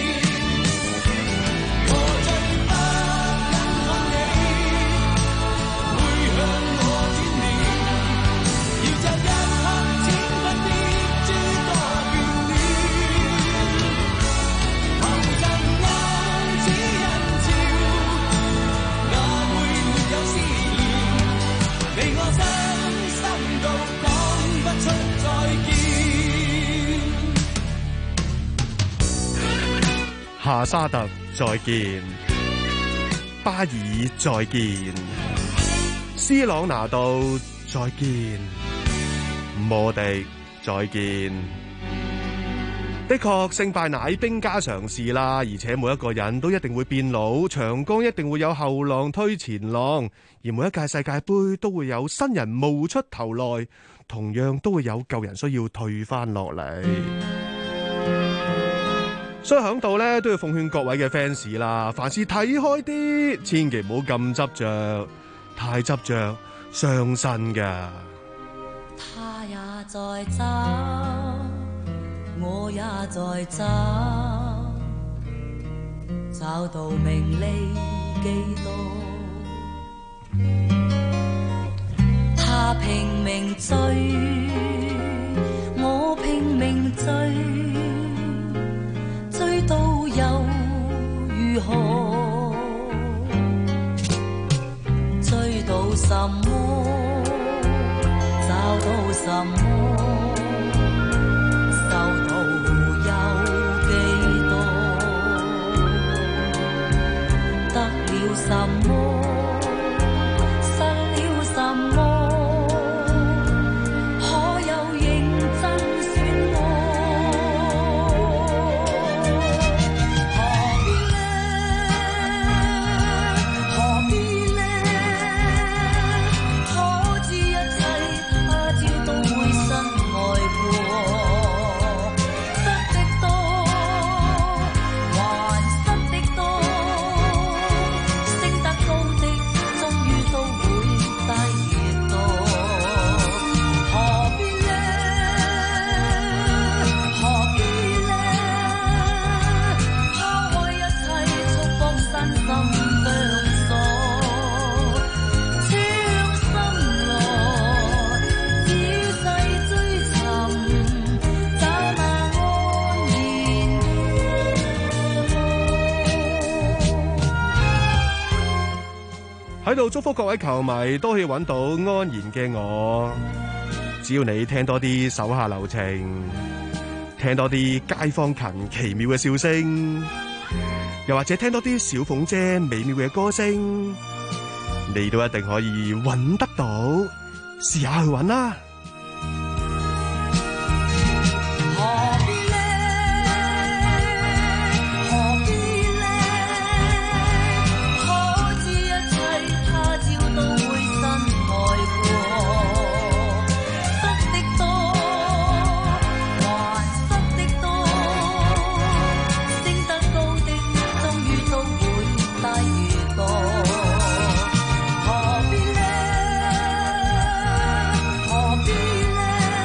我最不忍看你背向我轉面，要有一刻請不必諸多眷戀。浮沉浪似人潮，哪會沒有思念？令我傷心到講不出再見。 夏沙特再見，巴爾再見，斯朗拿度再見，摩迪再見。的確，勝敗乃兵家常事啦，而且每一個人都一定會變老，長江一定會有後浪推前浪，而每一屆世界盃都會有新人冒出頭來，同樣都會有舊人需要退翻落嚟。所以響度咧都要奉勸各位嘅 fans 啦，凡事睇開啲，千祈唔好咁執着，太執着傷身噶。 他也在走，我也在走，找到名利幾多？他拼命追，我拼命追，追到又如何？追到什麼？找到什麼？受到有幾多？得了什麼？失了什麼？可有認真選我？何必呢？何必呢？可知一切他朝都會身外過，失的多，還失的多，升得高的終於都會低越多。何必呢？何必呢？拋開一切束縛身心僵鎖，將心來仔細追尋，找那安然喺度祝福各位球迷都可以揾到安然嘅我。只要你聽多啲手下留情，聽多啲街坊近奇妙嘅笑聲，又或者聽多啲小鳳姐美妙嘅歌聲，你都一定可以揾得到。試下去揾啦！ 何必呢？何必呢？可知一切他朝都會身外過，失的多，還失的多，升得高的終於都會低越多。何必呢？何必呢？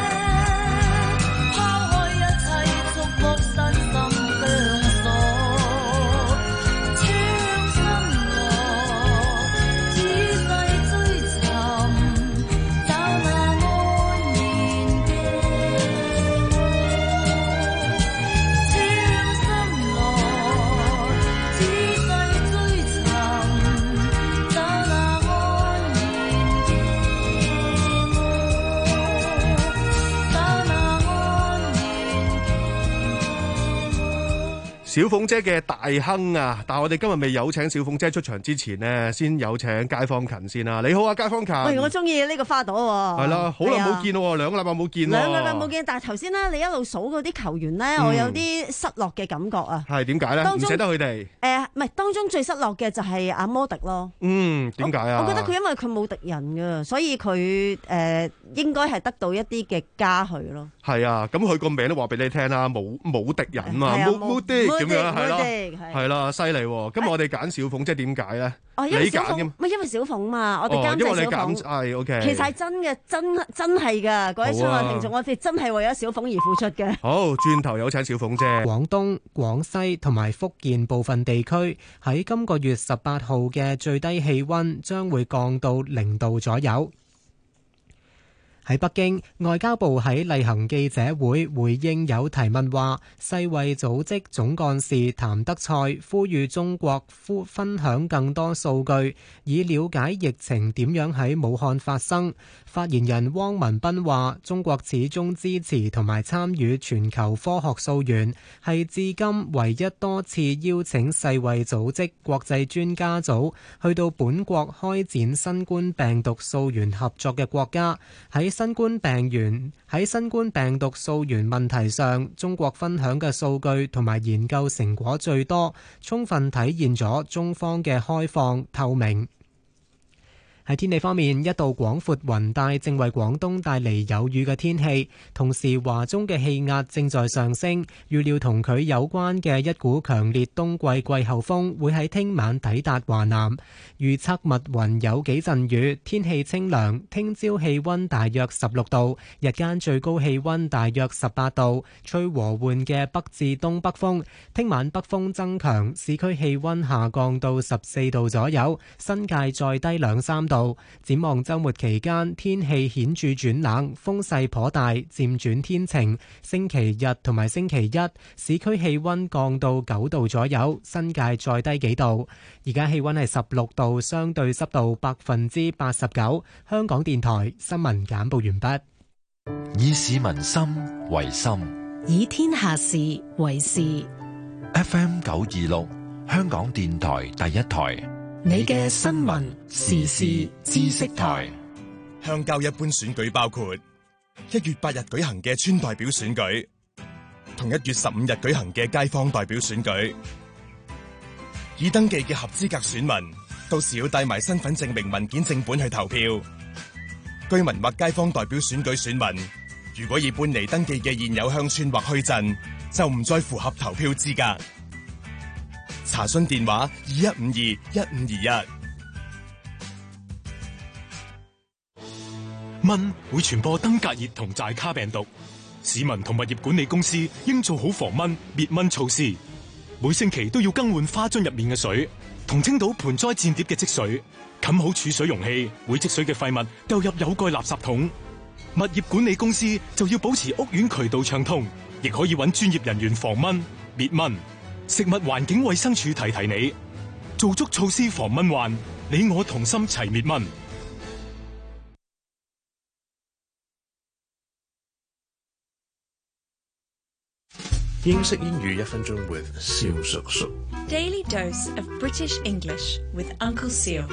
拋開一切束縛身心僵鎖，將心來仔細追尋，找那安然嘅我。將心來仔細追尋，找那安然嘅我，找那安然小鳳姐嘅大亨啊！但係我哋今日未有請小鳳姐出場之前呢，先有請街坊勤先啦。你好啊，街坊勤。 喂，我中意呢個花朵喎。 係啦，好耐冇見咯，兩個禮拜冇見咯。 兩個禮拜冇見，但係頭先咧，你一路數嗰啲球員咧，我有啲失落嘅感覺啊。 係點解咧？唔捨得佢哋。 誒，唔係當中最失落嘅就係阿摩迪咯。 嗯，點解啊？ 我覺得佢因為佢冇敵人㗎，所以佢誒應該係得到一啲嘅嘉許咯。 係啊，咁佢個名都話俾你聽啦，冇冇敵人嘛，冇冇敵咁樣係咯，係啦，犀利喎！今日我哋揀小鳳，即係點解咧？ 哦，因為小鳳，唔係因為小鳳嘛，我哋監製小鳳， 係 OK。 其實係真嘅，真真係㗎，各位親愛聽眾，我哋真係為咗小鳳而付出嘅。 好，轉頭有請小鳳姐。 廣東、廣西同埋福建部分地區喺今個月十八號嘅最低氣溫將會降到零度左右。喺北京，外交部喺例行記者會回應有提問話，世衛組織總幹事譚德塞呼籲中國分享更多數據，以了解疫情點樣喺武漢發生。發言人汪文斌話：中國始終支持同埋參與全球科學溯源，係至今唯一多次邀請世衛組織國際專家組去到本國開展新冠病毒溯源合作嘅國家。喺新冠病原喺新冠病毒溯源問題上，中國分享嘅數據同埋研究成果最多，充分體現咗中方嘅開放透明。喺天氣方面，一道廣闊雲帶正為廣東帶嚟有雨嘅天氣，同時華中嘅氣壓正在上升，預料同佢有關嘅一股強烈冬季季候風會喺聽晚抵達華南。預測密雲有幾陣雨，天氣清涼，聽朝氣溫大約十六度，日間最高氣溫大約十八度，吹和緩嘅北至東北風。聽晚北風增強，市區氣溫下降到十四度左右，新界再低兩三度。展望周末期間，天氣顯著轉冷，風勢頗大，漸轉天晴。星期日同埋星期一，市區氣溫降到九度左右，新界再低幾度。而家氣溫係十六度，相對濕度百分之八十九。香港電台新聞簡報完畢。 以市民心為心， 以天下事為事。 F M 九二六，香港電台第一台。 你嘅新聞時事知識台。 鄉郊一般選舉包括一月八日舉行嘅村代表選舉，同一月十五日舉行嘅街坊代表選舉。已登記嘅合資格選民，到時要帶埋身份證明文件正本去投票。居民或街坊代表選舉選民，如果已搬離登記嘅現有鄉村或墟鎮，就唔再符合投票資格。查詢電話二一五二一五二一。 蚊會傳播登革熱同寨卡病毒，市民同物業管理公司應做好防蚊滅蚊措施。每星期都要更換花樽入面嘅水，同清倒盆栽墊碟嘅積水，冚好儲水容器，會積水嘅廢物丟入有蓋垃圾桶。物業管理公司就要保持屋苑渠道暢通，亦可以揾專業人員防蚊滅蚊。食物環境衛生署提提你，做足措施防蚊患，你我同心齊滅蚊。 英式英語一分鐘 with 蕭叔叔。 Daily dose of British English with Uncle Seal。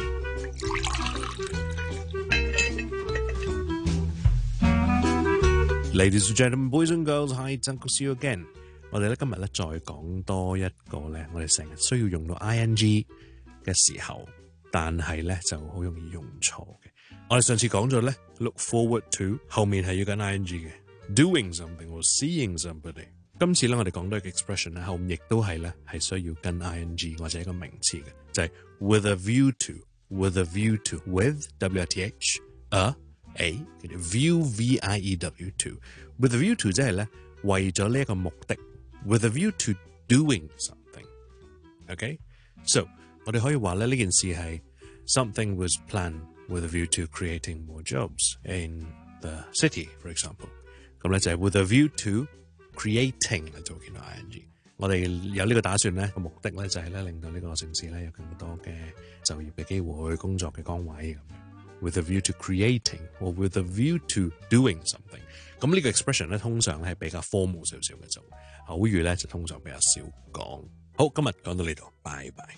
Ladies and gentlemen, boys and girls, hi, it's Uncle Seal again。我哋咧今日咧再講多一個咧，我哋成日需要用到 I N G 嘅時候，但係咧就好容易用錯嘅。我哋上次講咗咧 look forward to 後面係要跟 I N G 嘅 doing something or seeing somebody。今次咧我哋講多一個 expression 咧，後面亦都係咧係需要跟 I N G 或者一個名詞嘅，就係、是、with a view to，with a view to，with W I T H a a view v i e w to，with a view to 即係咧為咗呢一個目的。With a view to doing something, okay? So 我哋可以話咧呢件事係 something was planned with a view to creating more jobs in the city, for example. 咁咧就係 with a view to creating 嚟做見到 I N G。我哋有呢個打算咧，個目的咧就係咧令到呢個城市咧有更多嘅就業嘅機會、工作嘅崗位咁樣。With a view to creating or with a view to doing something。咁呢個 expression 咧通常咧係比較 formal 少少嘅就。口語咧就通常比較少講。好，今日講到呢度，拜拜。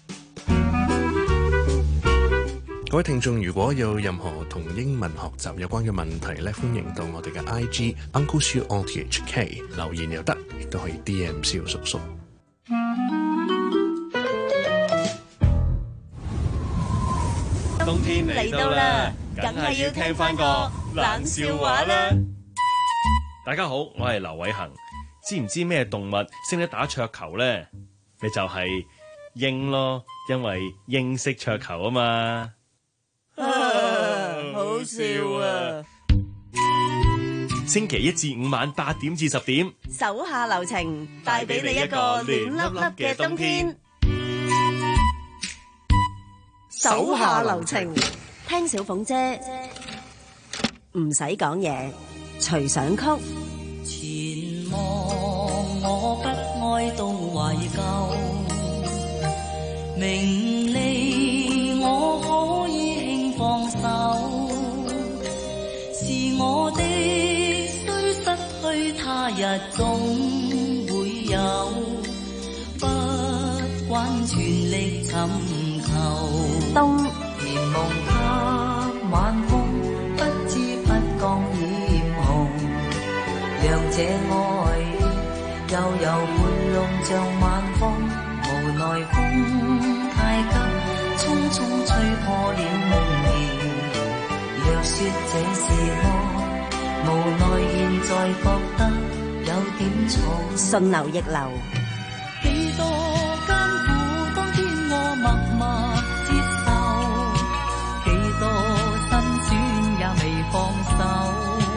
各位聽眾，如果有任何同英文學習有關嘅問題咧，歡迎到我哋嘅 I G Uncle Siu O T H K 留言又得，亦都可以 D M 蕭叔叔。 冬天嚟到啦，梗係要聽翻個冷笑話啦！大家好，我係劉偉恒。知唔知咩動物識得打桌球咧？你就係鷹咯，因為英式桌球啊嘛。啊，好笑啊！星期一至五晚八點至十點， 手下留情，帶俾你一個暖粒粒嘅冬天。手下留情，聽小鳳姐，唔使講嘢，隨想曲。 前望我不哀悼懷舊，名利我可以輕放手，是我的雖失去他日總會有，不管全力尋求， 冬甜夢給晚風，不知不覺已龍像晚風，無奈風太急，匆匆吹破了夢兒。若說這是愛，無奈現在覺得有點錯。 順流逆流。 幾多艱苦，當天我默默接受，幾多辛酸也未放手。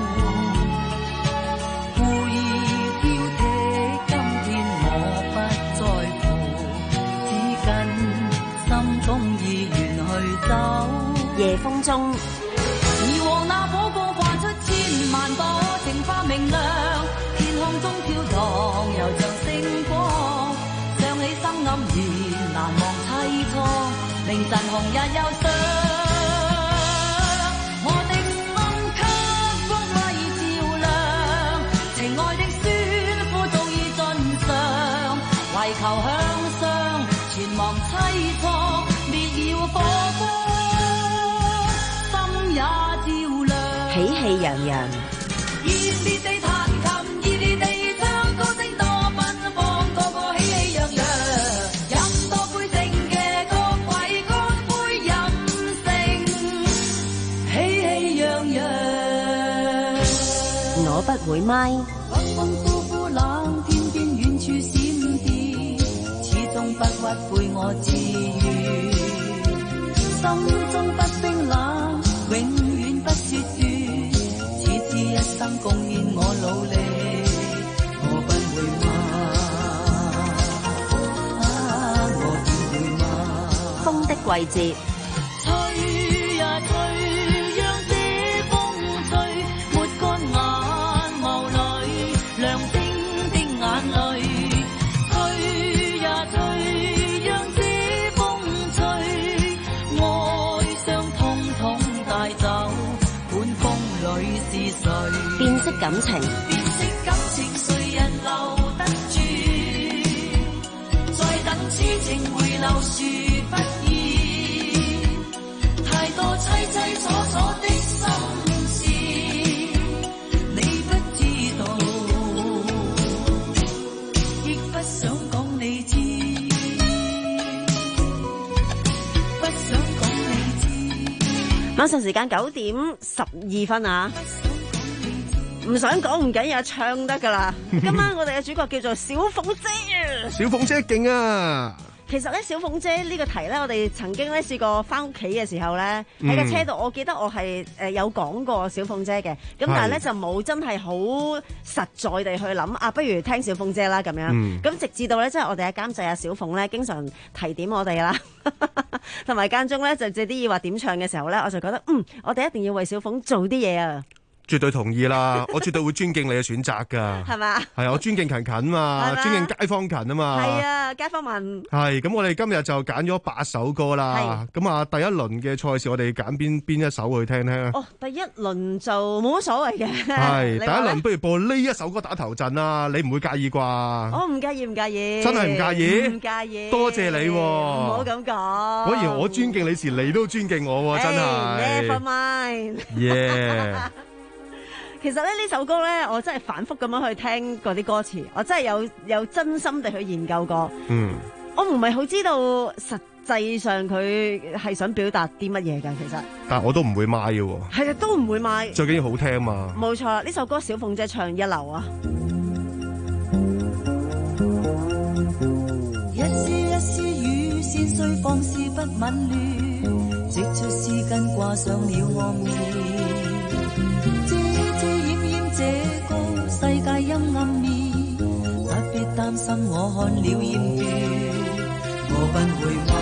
故意挑剔，今天我不在乎，只跟心中意願去走。 夜風中， 而往那火光化出千萬朵，情花明亮，天空中飄蕩，又像星光。想起心暗然，難忘凄愴，凌晨紅日又上。我的心給光輝照亮，情愛的酸苦早已盡嘗，為求向上，全忘凄愴，滅了火光，心也照亮。 喜氣洋洋。 熱烈地彈琴，熱烈地唱，歌聲多奔放，個個喜氣洋洋。飲多杯剩嘅各位乾杯任性，喜氣洋洋。 我不會咪。 北風呼呼冷，天邊遠處閃電，始終不屈配我自願。心中不冰冷，永遠不說斷。一生貢獻我努力，我不會嗎？啊，我不會嗎？ 風的季節， 吹呀吹，讓這風吹，抹乾眼眸裏亮晶的眼淚。吹呀吹，讓這風吹，愛傷通通帶走。 辨識感情， 辨識感情，誰人留得住？再等此情回流殊不易，太多凄凄楚楚的心事，你不知道，亦不想講你知，不想講你知。 晚上時間九點十二分啊！唔想講唔緊要，唱得噶啦。今晚我哋嘅主角叫做小鳳姐。 小鳳姐勁啊！ 其實咧，小鳳姐呢個題咧，我哋曾經咧試過翻屋企嘅時候咧，喺個車度，我記得我係誒有講過小鳳姐嘅。咁但係咧就冇真係好實在地去諗啊，不如聽小鳳姐啦咁樣。咁、嗯、直至到咧，即係我哋嘅監製阿小鳳咧，經常提點我哋啦，同埋間中咧就借啲意話點唱嘅時候咧，我就覺得嗯，我哋一定要為小鳳做啲嘢啊！ 絕對同意啦，我絕對會尊敬你嘅選擇噶， 係嘛？係啊，我尊敬勤勤嘛，尊敬街坊勤啊嘛。 係啊，街坊問。係， 咁我哋今日就揀咗八首歌啦。咁啊，第一輪嘅賽事我哋揀邊邊一首去聽聽啊？ 哦，第一輪就冇乜所謂嘅。 係，第一輪不如播呢一首歌打頭陣啊，你唔會介意啩？ 我唔介意，唔介意。 真係唔介意？ 唔介意。 多謝你。唔好咁講。 果然我尊敬你時，你都尊敬我，真係。 Never mind。 Yeah。 其實咧呢首歌咧，我真係反覆咁樣去聽嗰啲歌詞，我真係有有真心地去研究過。 嗯， 我唔係好知道實際上佢係想表達啲乜嘢㗎，其實。 但係我都唔會賣嘅喎。 係啊，都唔會賣。 最緊要好聽嘛。冇錯啦，呢首歌小鳳姐唱一流啊。 一絲一絲雨線雖放肆不紊亂，織出絲巾掛上了我面。這個世界陰暗面，不必擔心我看了厭倦，我不會嗎？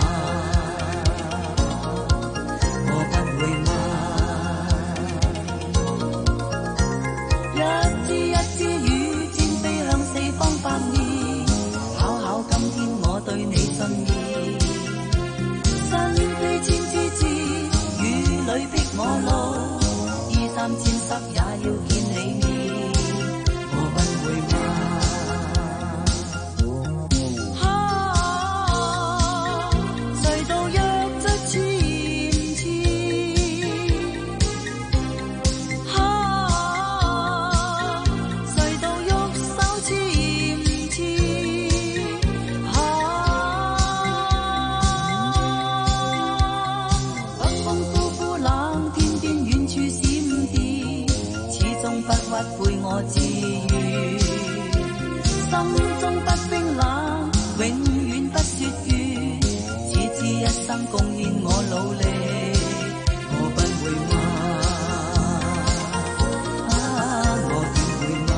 我不會嗎？一支一支雨箭飛向四方八面，巧巧今天我對你信念，身披千枝枝，雨裏逼我路，衣衫沾濕也要見你面，我不會嗎？啊永遠不說怨，只知一生貢獻我努力，我不會嗎？啊，我點會嗎？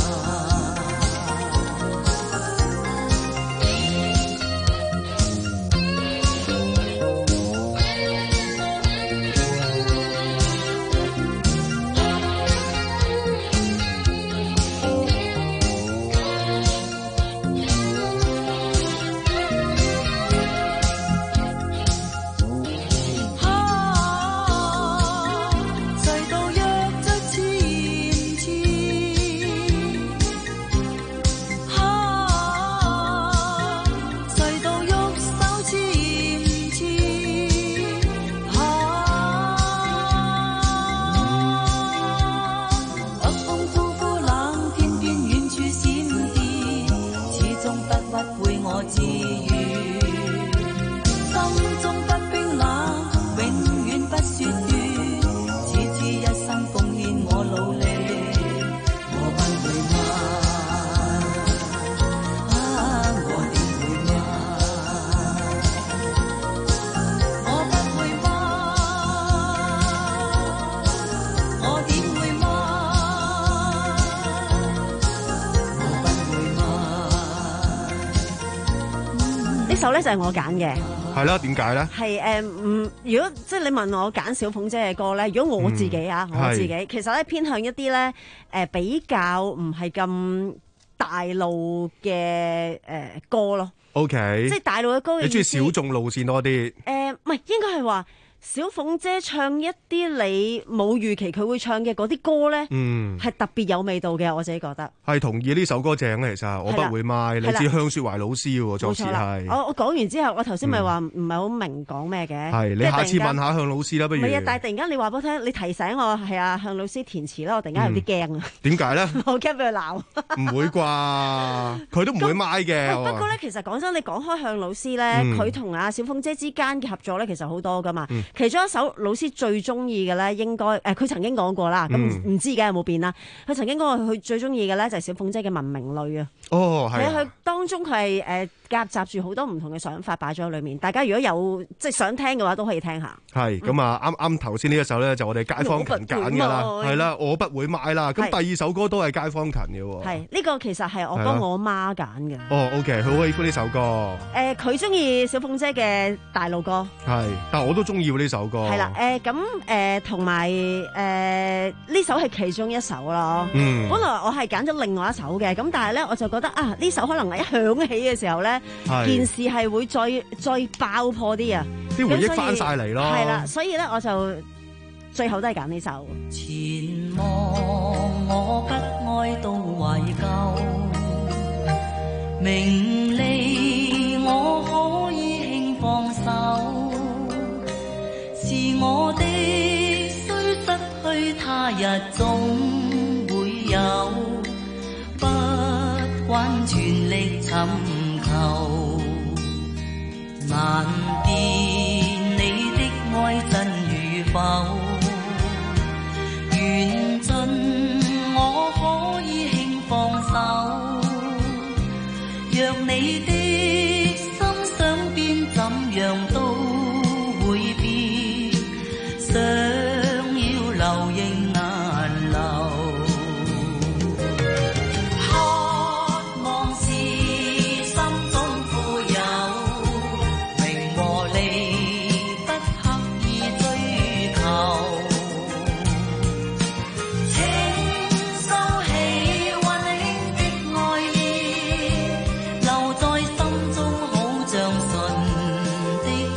呢首咧就係我揀嘅， 係啦，點解咧？ 係誒，唔、呃、如果即係你問我揀小鳳姐嘅歌咧，如果我自己啊，嗯、我自己其實咧偏向一啲咧誒比較唔係咁大路嘅誒、呃、歌咯。O K， 即係大路嘅歌， 你中意小眾路線多啲？ 誒，唔係，應該係話。小鳳姐唱一啲你冇預期佢會唱嘅嗰啲歌咧，嗯，係特別有味道嘅，我自己覺得。係同意呢首歌正咧，其實我不會賣，嚟自向雪懷老師喎，作詞係。 我我講完之後，我頭先咪話唔係好明講咩嘅。 係，你下次問下向老師啦，不如。 唔係啊，但係突然間你話俾我聽，你提醒我係啊向老師填詞啦，我突然間有啲驚啊。 點解咧？ 我驚俾佢鬧。 唔會啩？佢都唔會賣嘅。 不過咧，其實講真，你講開向老師咧，佢同阿小鳳姐之間嘅合作咧，其實好多噶嘛。其中一首老師最中意嘅咧，應該誒，佢曾經講過啦，咁唔唔知嘅有冇變啦？佢曾經講過佢最中意嘅咧，就係小鳳姐嘅《文明淚》啊。哦，係啊。佢當中佢係誒夾雜住好多唔同嘅想法擺咗喺裏面。大家如果有即係想聽嘅話，都可以聽下。係咁啊，啱啱頭先呢一首咧，就我哋街坊勤揀㗎啦，係啦，我不會賣啦。咁第二首歌都係街坊勤嘅喎。係呢個其實係我幫我媽揀嘅。哦 ，OK，佢好喜歡呢首歌。誒，佢中意小鳳姐嘅大路歌。係，但係我都中意呢首歌。係啦，誒咁誒同埋誒呢首係其中一首咯。嗯。本來我係揀咗另外一首嘅，咁但係咧我就覺得啊，呢首可能一響起嘅時候咧，件事係會再再爆破啲啊！啲回憶翻晒嚟咯。係啦，所以咧我就最後都係揀呢首。前望我不愛到懷舊，名利我可以輕放手，是我的雖失去他日總會有，不慣全力尋求，難辨你的愛真與否，緣盡我可以輕放手，若你的心想變怎樣都會變，想要流仍難流，渴望是心中富有，名和利不刻意追求，請收起溫馨的愛意，留在心中好像純的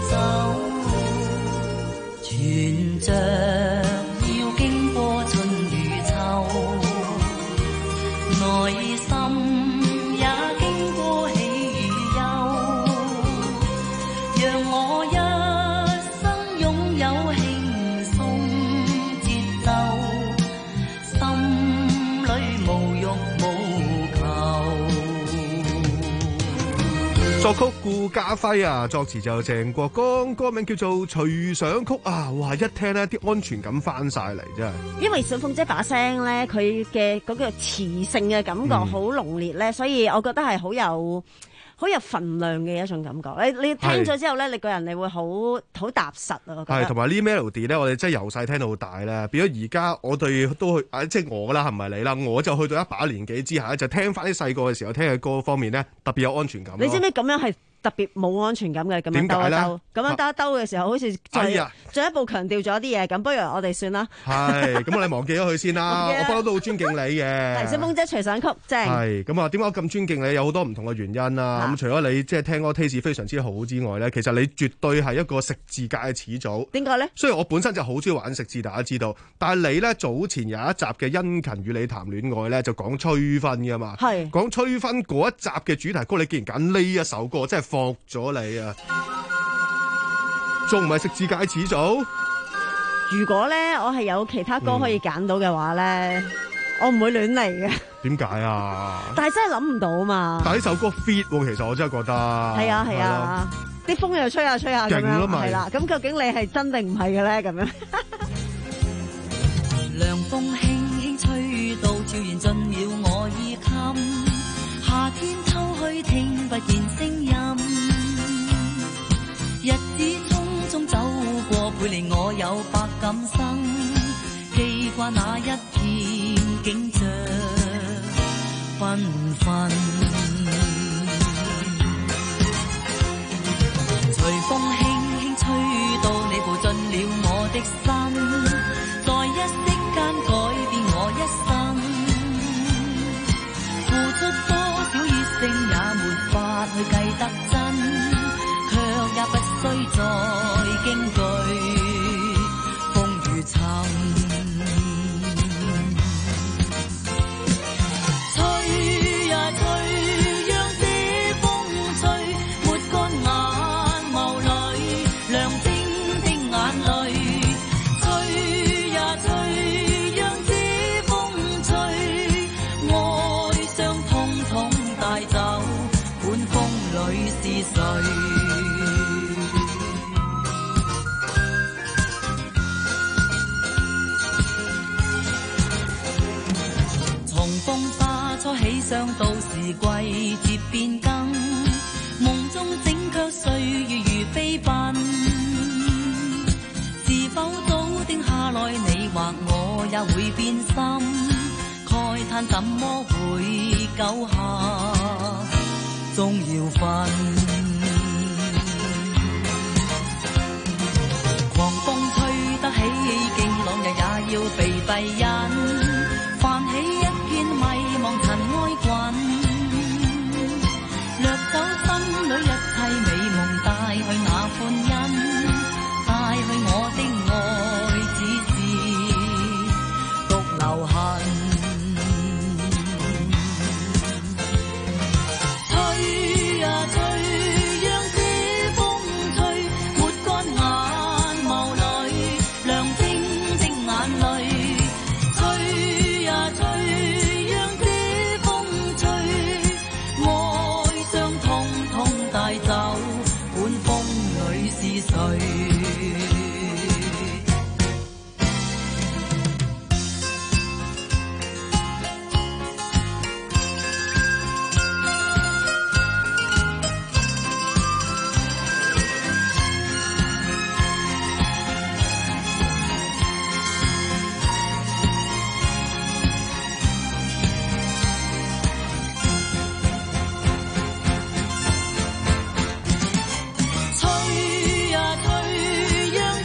走，存着要經過春與秋，內心也經過喜與憂，讓我一生擁有輕鬆節奏，心裏無欲無求。 作曲顧嘉輝啊，作詞就鄭國江，歌名叫做《隨想曲》啊！哇，一聽呢啲安全感翻晒嚟，真係。 因為小鳳姐把聲咧，佢嘅嗰個磁性嘅感覺好濃烈咧，嗯、所以我覺得係好有好有份量嘅一種感覺。你你聽咗之後咧，你個人你會好好踏實啊！我覺得係同埋呢 melody 咧，我哋真係由細聽到大咧，變咗而家我哋都去，即係我啦，係咪你啦？我就去到一把年紀之下，就聽翻啲細個嘅時候聽嘅歌方面咧，特別有安全感。 你知唔知咁樣係特別冇安全感嘅？咁樣兜一兜，咁樣兜一兜嘅時候，好似再進一步強調咗啲嘢。咁不如我哋算啦。係， 咁我哋忘記咗佢先啦。我不嬲都好尊敬你嘅。 係小鳳姐隨想曲，正。 係咁啊？點解我咁尊敬你？有好多唔同嘅原因啦。咁除咗你即係聽歌 taste 非常之好之外咧，其實你絕對係一個食字界嘅始祖。 點解咧？雖然我本身就好中意玩食字，大家知道，但係你咧早前有一集嘅《殷勤與你談戀愛》咧，就講催婚㗎嘛。係講催婚嗰一集嘅主題曲，你竟然揀呢一首歌，真係服咗你。仲唔係食字界始祖？ 如果咧我係有其他歌可以揀到嘅話咧，嗯、我唔會亂嚟嘅。點解啊？但係真係諗唔到嘛。但係呢首歌 fit 喎，其實我真係覺得。係啊係啊，啲風又吹下吹下咁樣，係啦。咁究竟你係真定唔係嘅咧？咁樣。 涼風輕輕吹到，悄然進了我衣襟。夏天秋去，聽不見聲音。日子匆匆走過，倍令我有百感生，記掛那一片景象紛紛。隨風輕輕吹到，你步進了我的心，在一息間改變我一生。付出多少熱誠也沒法去計得真，也不需再驚懼風雨沉，吹呀吹，讓這風吹，抹乾眼眸裏亮晶的眼淚。吹呀吹，讓這風吹，愛傷通通帶走，管風裏是誰。起想到時季節變更，夢中整卻歲月如飛奔。是否早定下來，你或我也會變心？慨嘆怎麼會久下，終要分。狂風吹得起勁，朗日也要被閉忍。泛起一片迷茫塵埃滾，掠走心裏一切美夢，帶去那歡欣，帶去我的愛只是獨留痕。吹呀吹，讓這風吹，抹乾眼眸裏亮晶的眼淚。吹呀吹，讓這風吹，愛傷通通帶走，管風裏是誰？吹呀吹，讓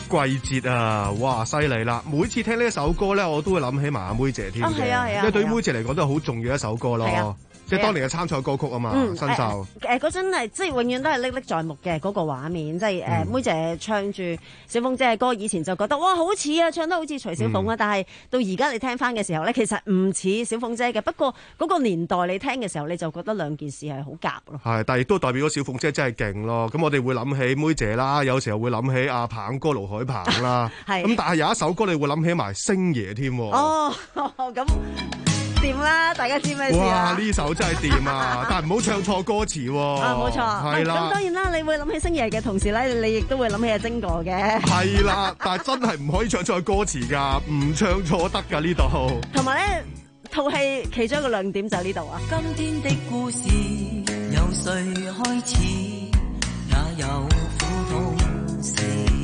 季節啊，哇，犀利啦！每次聽呢一首歌咧，我都會諗起埋阿妹姐添嘅， 哦係啊係啊因為對於妹姐嚟講都係好重要一首歌咯。 係啊即係當年嘅參賽歌曲啊嘛， 嗯新秀。 誒嗰陣係即係永遠都係歷歷在目嘅嗰個畫面，即係誒、 嗯妹姐唱住小鳳姐嘅歌，以前就覺得哇好似啊，唱得好似徐小鳳啊， 嗯但係到而家你聽翻嘅時候咧，其實唔似小鳳姐嘅。不過嗰個年代你聽嘅時候，你就覺得兩件事係好夾咯。 係，但係亦都代表咗小鳳姐真係勁咯。咁我哋會諗起妹姐啦，有時候會諗起阿鵬哥盧海鵬啦。 係咁但係有一首歌你會諗起埋星爺添。 哦，咁掂啦，大家知咩事哇！ 啊？ 呢首真係掂啊，但係唔好唱錯歌詞喎。 啊，冇錯。咁係啦。 當然啦，你會諗起星爺嘅同時咧，你亦都會諗起阿晶哥嘅。 係啦，但係真係唔可以唱錯歌詞㗎，唔唱錯得㗎呢度。 同埋咧，套戲其中一個亮點就係呢度啊。 今天的故事由誰開始，也有苦痛事，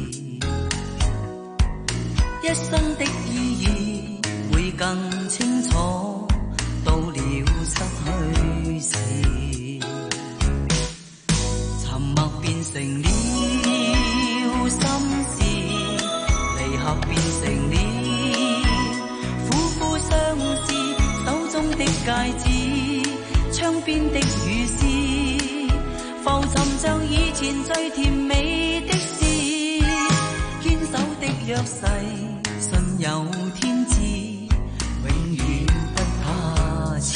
一生的意義會更清楚，到了失去時，沉默變成了心事，離合變成了苦苦相思，手中的戒指，窗邊的雨絲，浮沉像以前最甜美的事，堅守的約誓，信有天知，永遠不怕遲，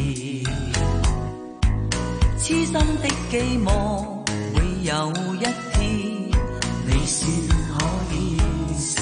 痴心的寄望會有一天，你說可以是，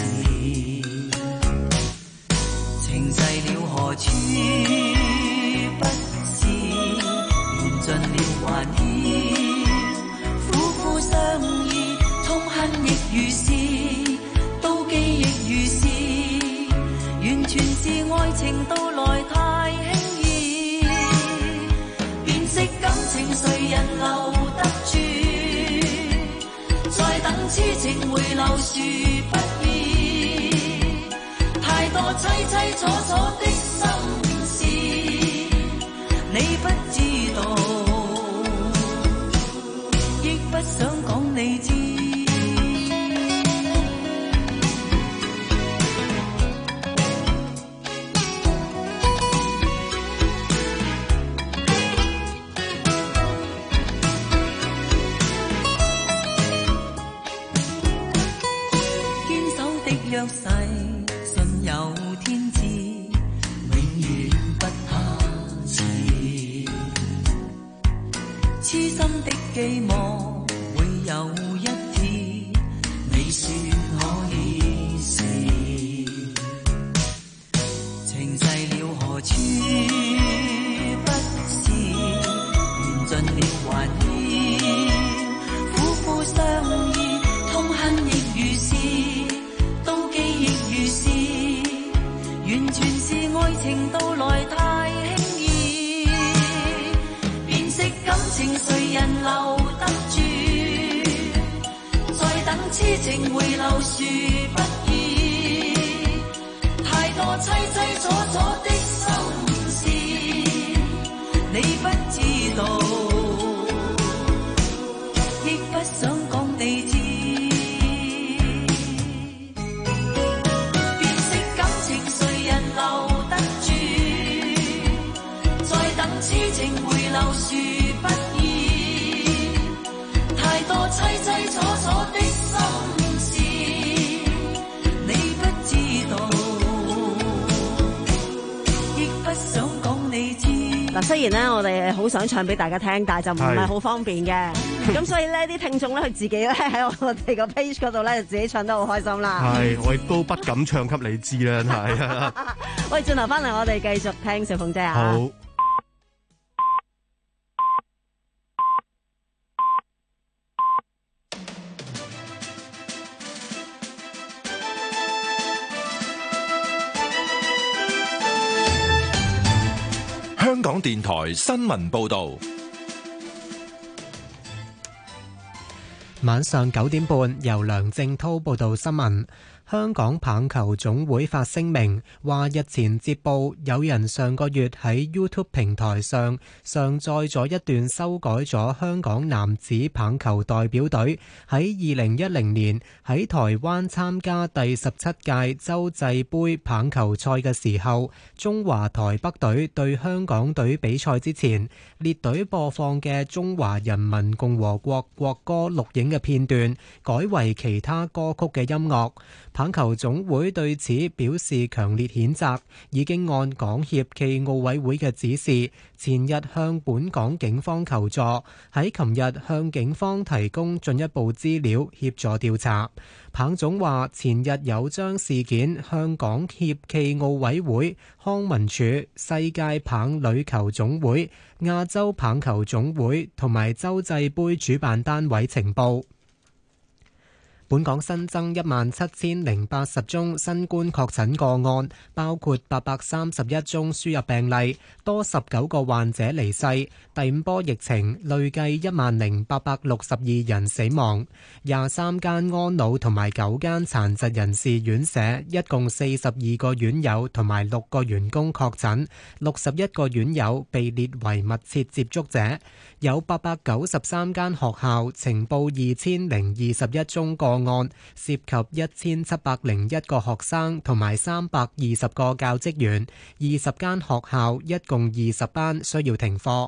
情逝了何處不是，緣盡了還要苦苦相依，痛恨亦如是，妒忌亦如是，完全是愛情到來太輕易，辨識感情誰人留得住，再等痴情回流殊不易，太多凄凄楚楚的心事，你不知道，亦不想講你知。堅守的約誓，信有天知，永遠不怕遲，痴心的寄望會有一天，你說可以是，情逝了何處不是，緣盡了還要苦苦相依，痛恨亦如是，妒忌亦如是，完全是愛情到來太輕易，辨識感情誰人留得住，再等痴情回流殊不易，太多凄凄楚楚的心事，你不知道，亦不想講你知，辨識感情誰人留得住，再等痴情回流殊不易，太多凄凄楚楚的心事，你不知道，亦不想講你知。 嗱，雖然咧我哋好想唱俾大家聽，但係就唔係好方便嘅。咁所以咧，啲聽眾咧，佢自己咧喺我哋個 page 嗰度咧，就自己唱得好開心啦。 係，我亦都不敢唱給你知啦，係啊。 喂，轉頭翻嚟，我哋繼續聽小鳳姐啊。 好。 香港電台新聞報導， 晚上九點半，由梁正滔報道新聞。 香港棒球總會發聲明，話日前接報有人上個月喺 YouTube 平台上上載咗一段修改咗香港男子棒球代表隊喺二零一零年喺台灣參加第十七屆洲際杯棒球賽嘅時候，中華台北隊對香港隊比賽之前，列隊播放嘅中華人民共和國國歌錄影嘅片段改為其他歌曲嘅音樂。棒球總會對此表示強烈譴責，已經按港協暨奧委會嘅指示，前日向本港警方求助，喺琴日向警方提供進一步資料協助調查。棒總話前日有將事件向港協暨奧委會、康文署、世界棒壘球總會、亞洲棒球總會同埋洲際杯主辦單位呈報。本港新增一萬七千零八十宗新冠確診個案，包括八百三十一宗輸入病例，多十九個患者離世。第五波疫情累計一萬零八百六十二人死亡。廿三間安老同埋九間殘疾人士院舍，一共四十二個院友同埋六個員工確診，六十一個院友被列為密切接觸者。有八百九十三間學校呈報二千零二十一宗個案，涉及一千七百零一個學生同埋三百二十個教職員，二十間學校一共二十班需要停課。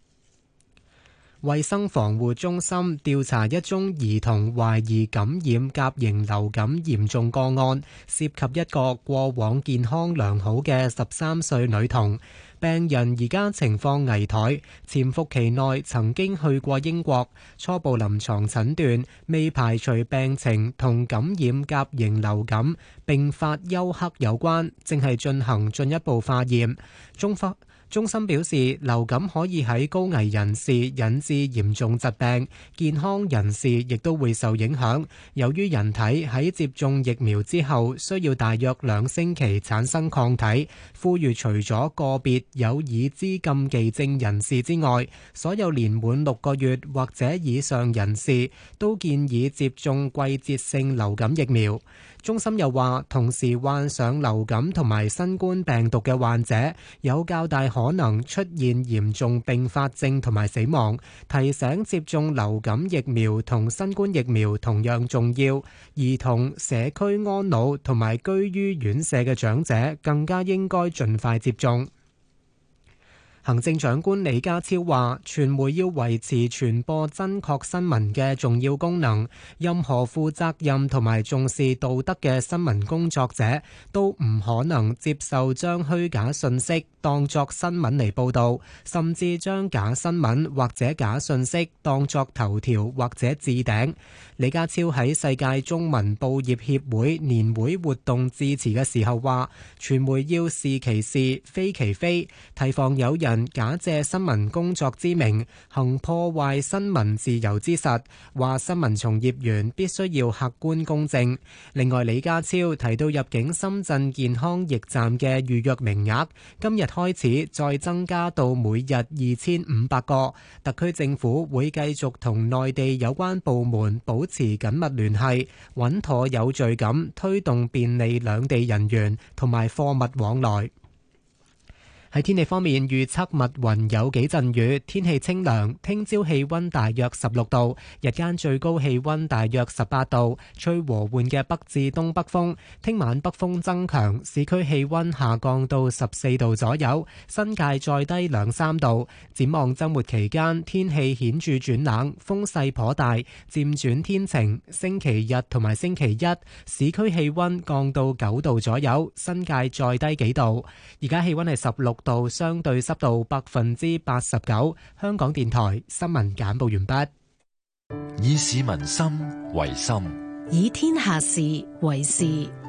衛生防護中心調查一宗兒童懷疑感染甲型流感嚴重個案，涉及一個過往健康良好嘅十三歲女童。病人而家情況危殆，潛伏期內曾經去過英國，初步臨床診斷未排除病情同感染甲型流感並發休克有關，正係進行進一步化驗。中方中心表示，流感可以喺高危人士引致嚴重疾病，健康人士亦都會受影響。由於人體喺接種疫苗之後需要大約兩星期產生抗體，呼籲除咗個別有已知禁忌症人士之外，所有年滿六個月或者以上人士都建議接種季節性流感疫苗。中心又話，同時患上流感同埋新冠病毒嘅患者有較大可能出現嚴重併發症同埋死亡，提醒接種流感疫苗同新冠疫苗同樣重要。兒童、社區安老同埋居於院舍嘅長者更加應該盡快接種。行政長官李家超話，傳媒要維持傳播真確新聞嘅重要功能，任何負責任同埋重視道德嘅新聞工作者都唔可能接受將虛假信息當作新聞嚟報導，甚至將假新聞或者假信息當作頭條或者置頂。李家超喺世界中文報業協會年會活動致辭嘅時候話，傳媒要是其是，非其非，提防有人假借新聞工作之名行破壞新聞自由之實，話新聞從業員必須要客觀公正。另外，李家超提到入境深圳健康驛站嘅預約名額今日開始再增加到每日二千五百個，特區政府會繼續同內地有關部門保持緊密聯繫，穩妥有序咁推動便利兩地人員同埋貨物往來。喺天氣方面，預測密雲有幾陣雨，天氣清涼。聽朝氣溫大約十六度，日間最高氣溫大約十八度，吹和緩嘅北至東北風。聽晚北風增強，市區氣溫下降到十四度左右，新界再低兩三度。展望週末期間，天氣顯著轉冷，風勢頗大，漸轉天晴。星期日同埋星期一，市區氣溫降到九度左右，新界再低幾度。而家氣溫係十六度，相對濕度百分之八十九。香港電台新聞簡報完畢。 以市民心為心， 以天下事為事。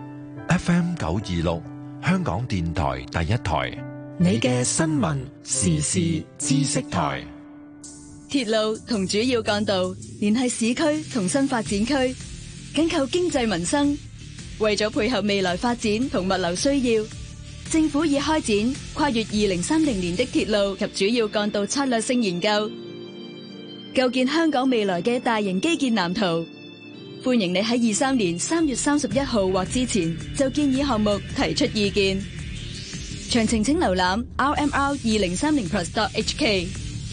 F M 九二六，香港電台第一台， 你嘅新聞時事知識台。 鐵路同主要幹道連繫市區同新發展區，緊扣經濟民生。為咗配合未來發展同物流需要，政府已開展跨越二零三零年的鐵路及主要幹道策略性研究，構建香港未來嘅大型基建藍圖。 歡迎你喺二三年三月三十一號或之前就建議項目提出意見。詳情請瀏覽 r m r 二零三零 plus dot h k。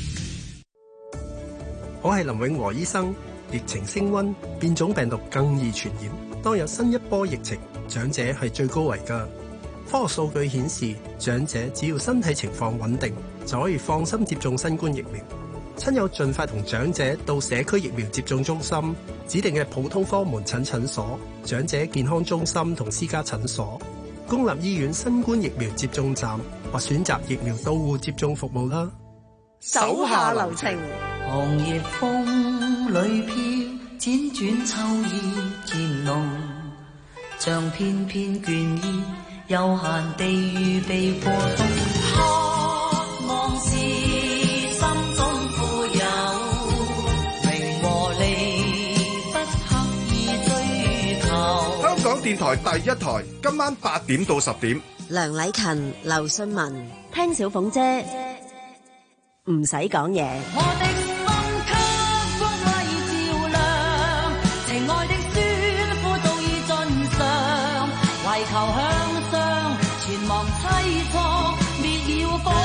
我係林永和醫生。疫情升溫，變種病毒更易傳染。當有新一波疫情，長者係最高危㗎。科學數據顯示，長者只要身體情況穩定，就可以放心接種新冠疫苗。親友盡快同長者到社區疫苗接種中心、指定嘅普通科門診診所、長者健康中心同私家診所、公立醫院新冠疫苗接種站或選擇疫苗到戶接種服務啦。 手下留情， 寒夜風裏飄，輾轉秋意漸濃，像片片倦意，悠閒地預備過冬。渴望是心中富有，名和利不刻意追求。 香港電台第一台，今晚八點到十點。 梁禮勤、劉信文，聽小鳳姐，唔使講嘢。 我的心給光輝照亮，情愛的酸苦早已盡嘗，為求向上，全忘凄愴，滅了火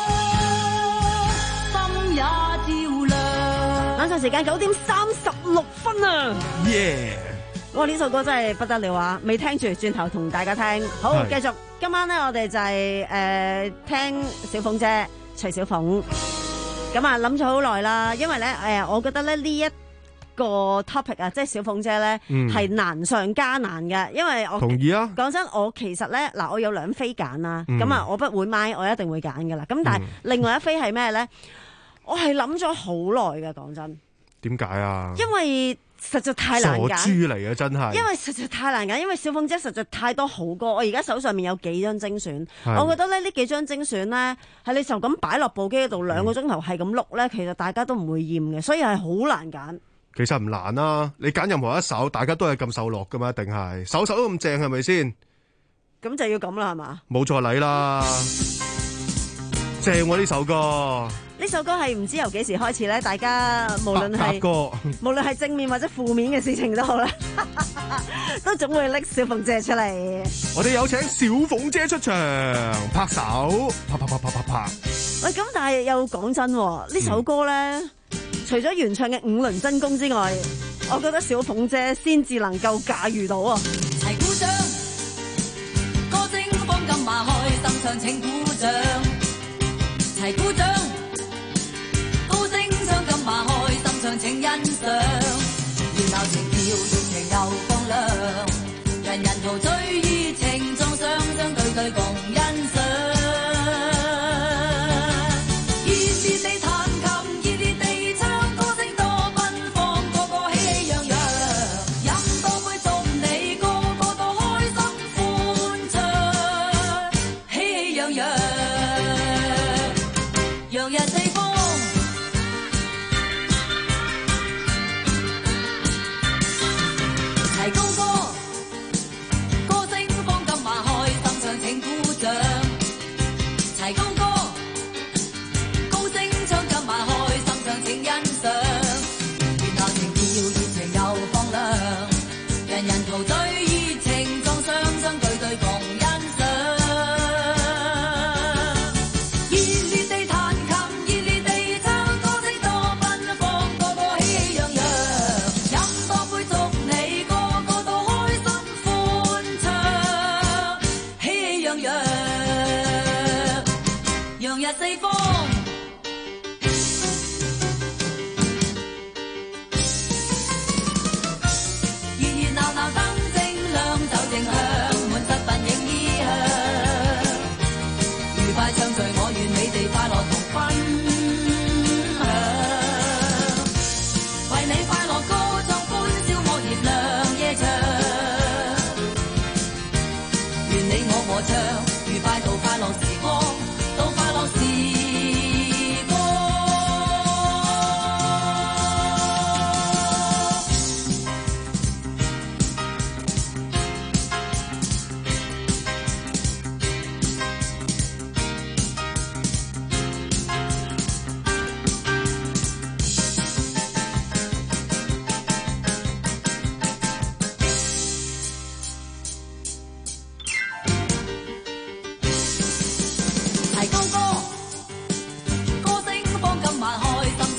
光，心也照亮。 晚上時間九點三十六分啊！ 耶！ 哇！呢首歌真係不得了啊！未聽住，轉頭同大家聽。好，繼續。今晚咧，我哋就係、是、誒、呃、聽小鳳姐徐小鳳。咁啊，諗咗好耐啦，因為咧誒、呃，我覺得咧呢一個 topic 啊，即係小鳳姐咧係、嗯、難上加難嘅，因為我同意啊。 講真，我其實咧嗱，我有兩飛揀啦，咁、嗯、啊，我不會買，我一定會揀噶啦。咁但係另外一飛係咩咧？我係諗咗好耐嘅，講真。點解啊？因為實在太難揀，傻豬嚟嘅真係。因為實在太難揀，因為小鳳姐實在太多好歌。我而家手上面有幾張精選，我覺得咧呢幾張精選咧係你就咁擺落部機度兩個鐘頭係咁碌咧，其實大家都唔會厭嘅，所以係好難揀。其實唔難啊，你揀任何一首，大家都係咁受落噶嘛，一定係首首都咁正，係咪先？咁就要咁啦，係嘛？冇錯禮啦，正喎呢首歌。呢首歌係唔知由幾時開始咧，大家無論係無論係正面或者負面嘅事情都好啦，都總會拎小鳳姐出嚟。我哋有請小鳳姐出場，拍手，啪啪啪啪啪啪。喂，咁但係又講真，呢首歌咧，嗯、除咗原唱嘅五輪真功之外，我覺得小鳳姐先至能夠駕馭到啊！齊鼓掌，歌聲放金馬開，心唱請鼓掌，齊鼓掌。馬開心唱請欣賞，熱鬧情調熱情又放亮，人人陶醉熱情撞上，相對對共欣賞。熱烈地彈琴，熱烈地唱，歌聲多奔放，個個喜氣洋洋，飲多杯祝你個個都開心歡暢，喜氣洋洋，洋洋。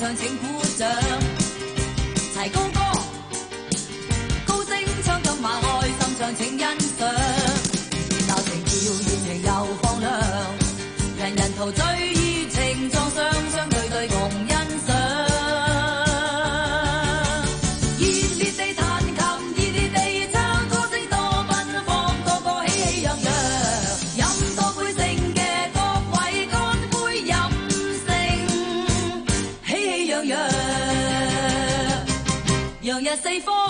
唱請鼓掌，齊高歌，高聲唱今晚愛心唱請欣賞，熱鬧情調熱情又放亮，人人陶醉熱情撞上，相對對共欣賞。熱烈地彈琴，熱烈地唱，歌聲多奔放，個個喜氣洋洋。飲多杯勝嘅各位，乾杯飲勝，喜氣洋洋，洋溢四方。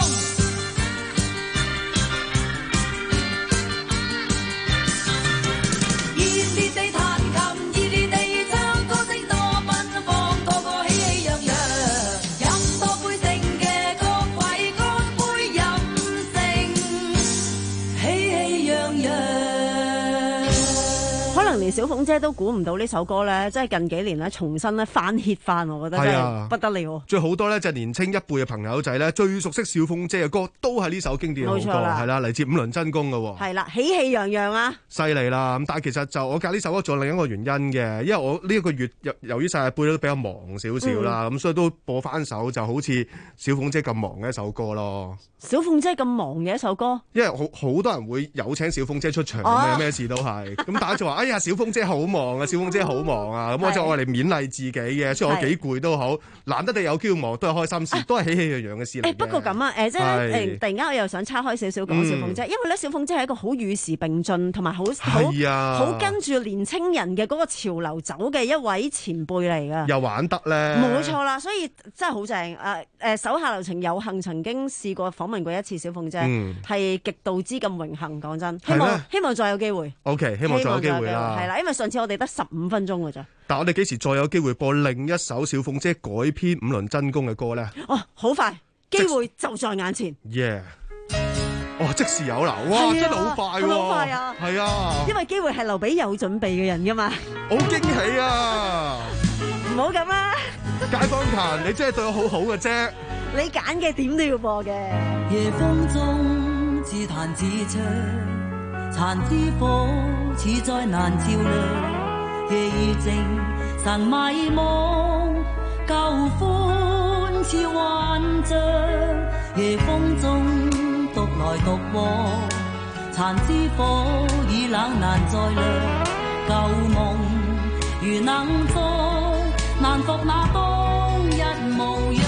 連小鳳姐都估唔到呢首歌咧，即係近幾年咧重新咧翻 hit 翻，我覺得真係不得了。 最好多咧就係年青一輩嘅朋友仔咧，最熟悉小鳳姐嘅歌都係呢首經典嘅好歌，係啦，嚟自五輪真弓嘅。係啦， 喜氣洋洋啊！ 犀利啦！咁但係其實就我揀呢首歌仲有另一個原因嘅，因為我呢一個月由由於世界盃都比較忙少少啦，咁、嗯、所以都播翻首就好似小鳳姐咁忙嘅一首歌咯。 小鳳姐咁忙嘅一首歌， 因為好好多人會有請小鳳姐出場嘅，咩、啊、事都係。咁大家就話：哎呀，小鳳姐好忙啊，小鳳姐好忙啊！咁我就愛嚟勉勵自己嘅，雖然我幾攰都好，難得你有機會忙，都係開心事，啊、都係喜氣洋洋嘅事嚟嘅。 不過咁啊，誒即係誒，突然間我又想叉開少少講小鳳姐，嗯、因為咧小鳳姐係一個好與時並進，同埋好好好跟住年青人嘅嗰個潮流走嘅一位前輩嚟㗎。 又玩得咧， 冇錯啦，所以真係好正。誒、呃、誒，手下留情有幸曾經試過訪問過一次小鳳姐，係、嗯、極度之咁榮幸。講真，希望希望再有機會。 O、okay, K， 希望再有機會啦。 係啦，因為上次我哋得十五分鐘㗎咋。 但係我哋幾時再有機會播另一首小鳳姐改編五輪真弓嘅歌咧？ 哦，好快，機會就在眼前。 耶！哦，即時有啦！哇，真係好快喎！ 好快啊！ 係啊， 因為機會係留俾有準備嘅人㗎嘛。 好驚喜啊！ 唔好咁啦， 街坊勤，你真係對我好好嘅啫。 你揀嘅點都要播嘅。 夜風中自彈自唱，殘枝火似災難照亮。夜已靜，神迷惘，舊歡似幻象。夜風中獨來獨往，殘枝火已冷難再亮。舊夢如能再，難復那當日模樣。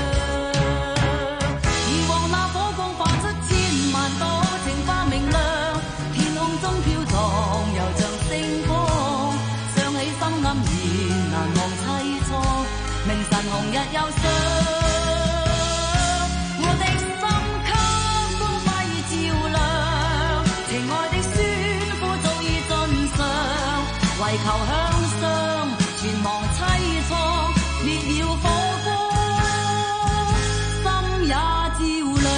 以往那火光化出千萬朵，情花明亮，天空中飄蕩，又像星光。想起心黯然難忘凄愴，明晨紅日又上。我的心給光輝照亮，情愛的宣呼早已盡上，為求向上，全忘凄愴，滅了火光，心也照亮。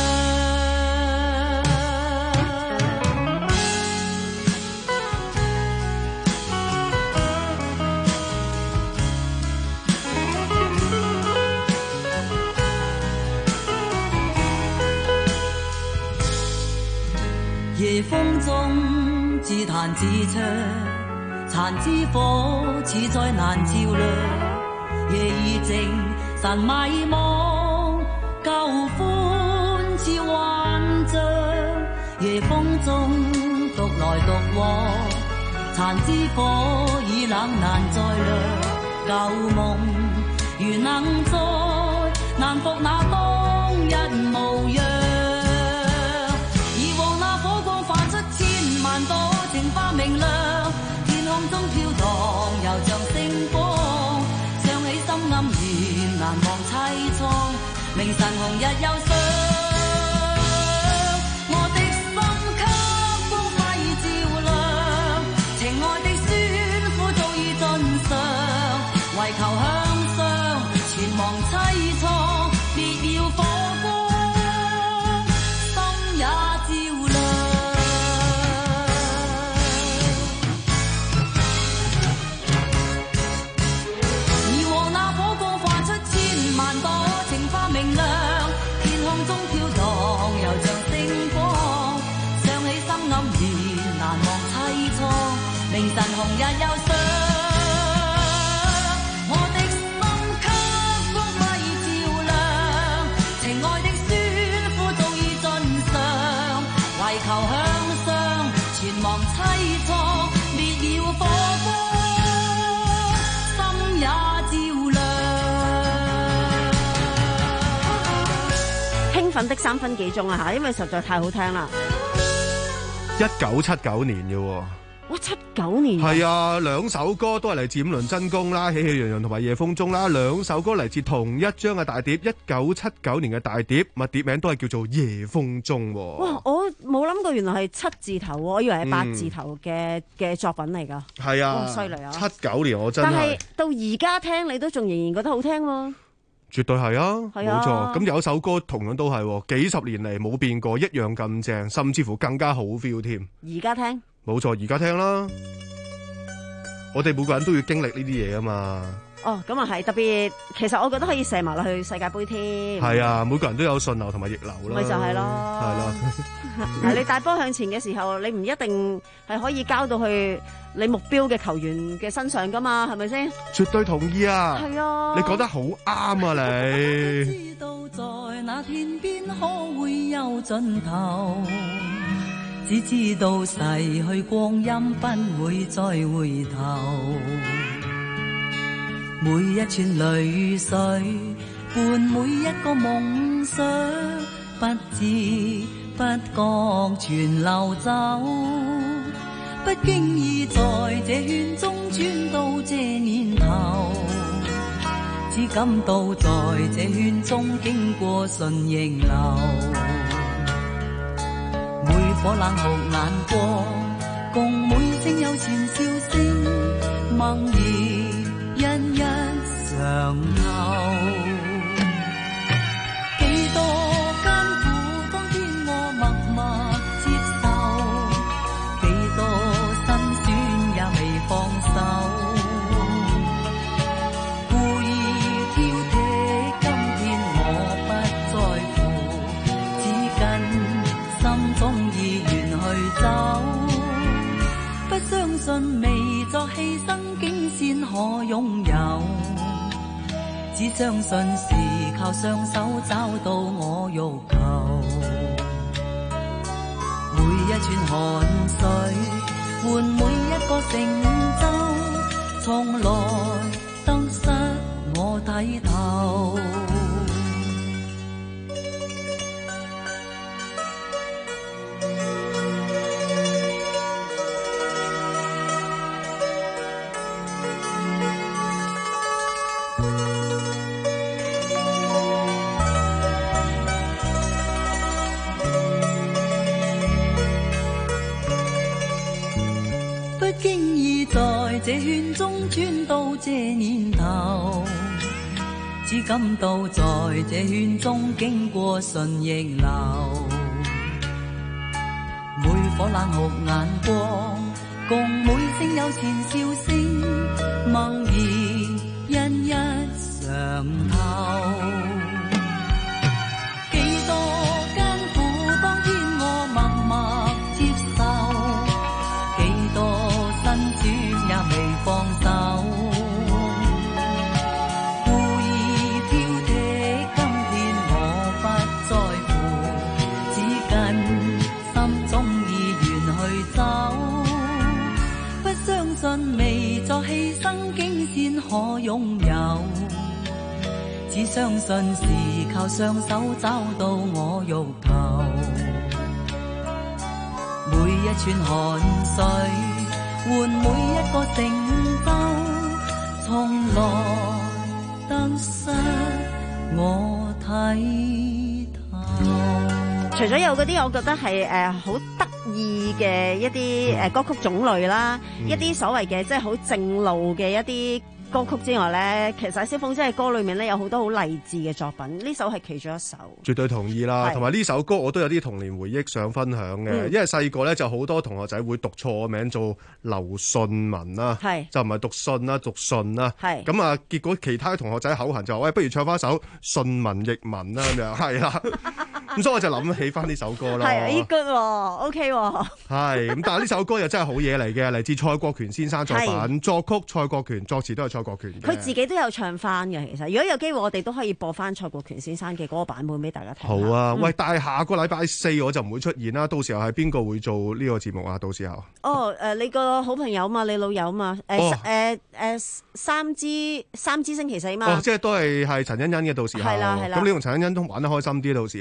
夜風中自彈自唱，殘枝火似災難照亮。夜已靜，神迷惘，舊歡似幻象。夜風中獨來獨往，殘枝火已冷難再亮。舊夢如能再，難復那當日模樣。以往那火光化出千萬朵，情花明亮，天空中飄蕩，又像星光。想起心黯然難忘凄愴，明晨紅日又上。我的心給光輝照亮，情愛的宣呼早已盡上，為求向上，全忘凄愴，滅了火光，心也照亮。以往那火光化出千萬朵，情花明亮，天空中飄蕩，又像星光。想起心黯然難忘凄愴，明晨紅日又上。我的心給光輝奮的三分幾鐘啊嚇，因為實在太好聽啦。 一九七九年嘅喎。 哇！七九年係啊，兩首歌都係嚟自五輪真功啦，喜氣洋洋同埋夜風中啦，兩首歌嚟自同一張嘅大碟，一九七九年嘅大碟，咪碟名都係叫做夜風中。 哇！我冇諗過原來係七字頭，我以為係八字頭嘅嘅、嗯、作品嚟㗎。 係啊， 犀利啊！ 七九年我真係， 但係到而家聽你都仲仍然覺得好聽喎。 絕對係啊，冇、啊、錯。咁有一首歌同樣都係，幾十年嚟冇變過，一樣咁正，甚至乎更加好 feel 添。 而家聽。 冇錯，而家聽啦，我哋每個人都要經歷呢啲嘢啊嘛。 哦，咁啊係，特別其實我覺得可以射埋落去世界盃添。 係啊，每個人都有順流同埋逆流啦。 咪就係咯， 係啦。 嗱，你大波向前嘅時候，你唔一定係可以交到去你目標嘅球員嘅身上噶嘛，係咪先？ 絕對同意啊！ 係啊， 你講得好啱啊！你知道在那天邊可會有盡頭。只知道逝去光陰不會再回頭，每一串淚水伴每一個夢想，不知不覺全流走，不經意在這圈中轉到這年頭，只感到在這圈中經過順逆流，火冷酷眼光，共每聲有錢笑聲，默然一一嘗透。幾多艱苦，當天我默默接受，幾多辛酸也未放手，故意挑剔，今天我不在乎，只跟心中意走，不相信未作犧牲竟先可擁有，只相信是靠雙手找到我欲求，每一串汗水換每一個成就，從來得失我睇透。這圈中轉到這年頭，只感到在這圈中經過順逆流，每顆冷酷眼光，共每聲有錢笑聲，默然一一嘗透。未作犧牲竟先可擁有，只相信是靠雙手找到我欲求，每一串汗水換每一個成就，從來得失我睇透。 除咗有嗰啲我覺得係誒好得意嘅一啲誒歌曲種類啦，嗯、一啲所謂嘅即係好正路嘅一啲歌曲之外咧，其實喺蕭鳳姐嘅歌裏面咧有好多好勵志嘅作品，呢首係其中一首。絕對同意啦，同埋呢首歌我都有啲童年回憶想分享嘅，嗯、因為細個咧就好多同學仔會讀錯個名做劉信文啦，就唔係讀信啦，讀信啦，咁啊結果其他同學仔口痕就話喂，不如唱翻首順文譯文啦咁樣，係啦。咁所以我就諗起翻呢首歌咯。係啊 ，good，OK 喎。係咁，但係呢首歌又真係好嘢嚟嘅，嚟自蔡國權先生作品，作曲蔡國權，作詞都係蔡國權嘅。佢自己都有唱翻嘅，其實如果有機會，我哋都可以播翻蔡國權先生嘅嗰個版本俾大家聽。好啊，嗯、喂！但係下個禮拜四我就唔會出現啦，到時候係邊個會做呢個節目啊？到時候哦，誒、呃，你個好朋友嘛，你老友嘛，誒誒誒，三支三支星期四嘛。哦，即係都係係陳欣欣嘅，到時候係啦係啦。咁你同陳欣欣都玩得開心啲，到時候。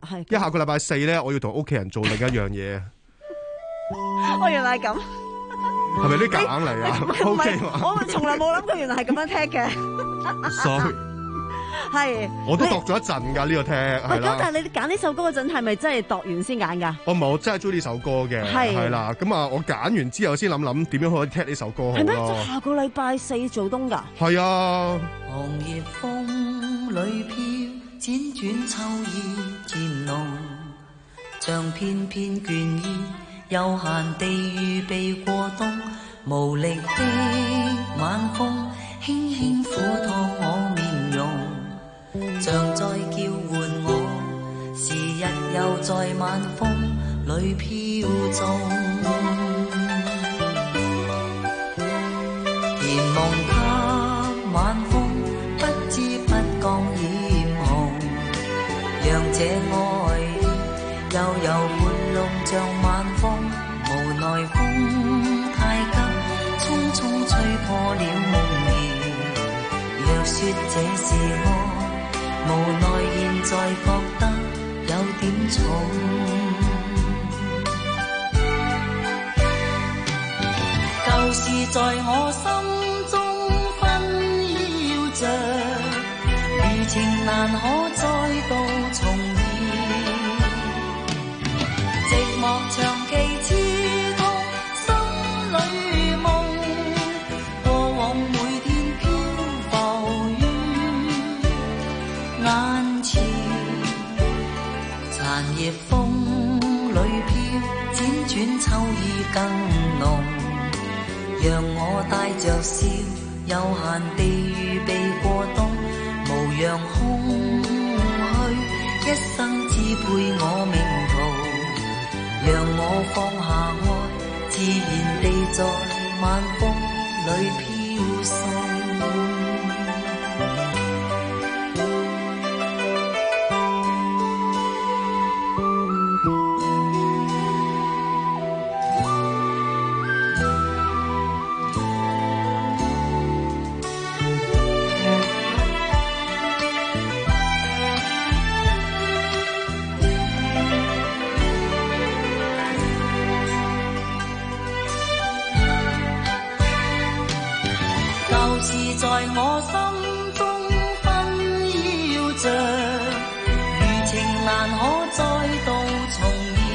係。 一下個禮拜四咧，我要同屋企人做另一樣嘢。 我原來係咁。 係咪啲夾硬嚟啊？O K， 我從來冇諗過原來係咁樣踢嘅。 Sorry。 係， 我都度咗一陣㗎呢個聽，係啦。 咁但係你揀呢首歌嗰陣係咪真係度完先揀㗎？ 我唔係，我真係中意呢首歌嘅，係啦。咁啊，我揀完之後先諗諗點樣可以踢呢首歌好咯。 係咩？即下個禮拜四做冬㗎？ 係啊。 紅葉風裏飄，輾轉秋意漸濃，像片片倦意，悠閒地預備過冬。無力的晚風，輕輕撫燙我面容。像在叫喚我，時日又在晚風裏飄縱。甜夢給晚風，不知不覺染紅，讓這愛悠悠撥弄像晚風，無奈風太急，匆匆吹破了夢兒。若說這是愛，無奈現在覺得有點重，舊事在我心中紛擾着，餘情難可再度重現，寂寞長期刺痛心裏夢，過往每天飄浮於眼前，殘葉風裏飄，輾轉秋意更濃，讓我帶着笑，悠閒地預備過冬，無恙空虛，一生只配我命途，讓我放下愛，自然地在晚風裏飄送。在我心中紛擾着，餘情難可再度重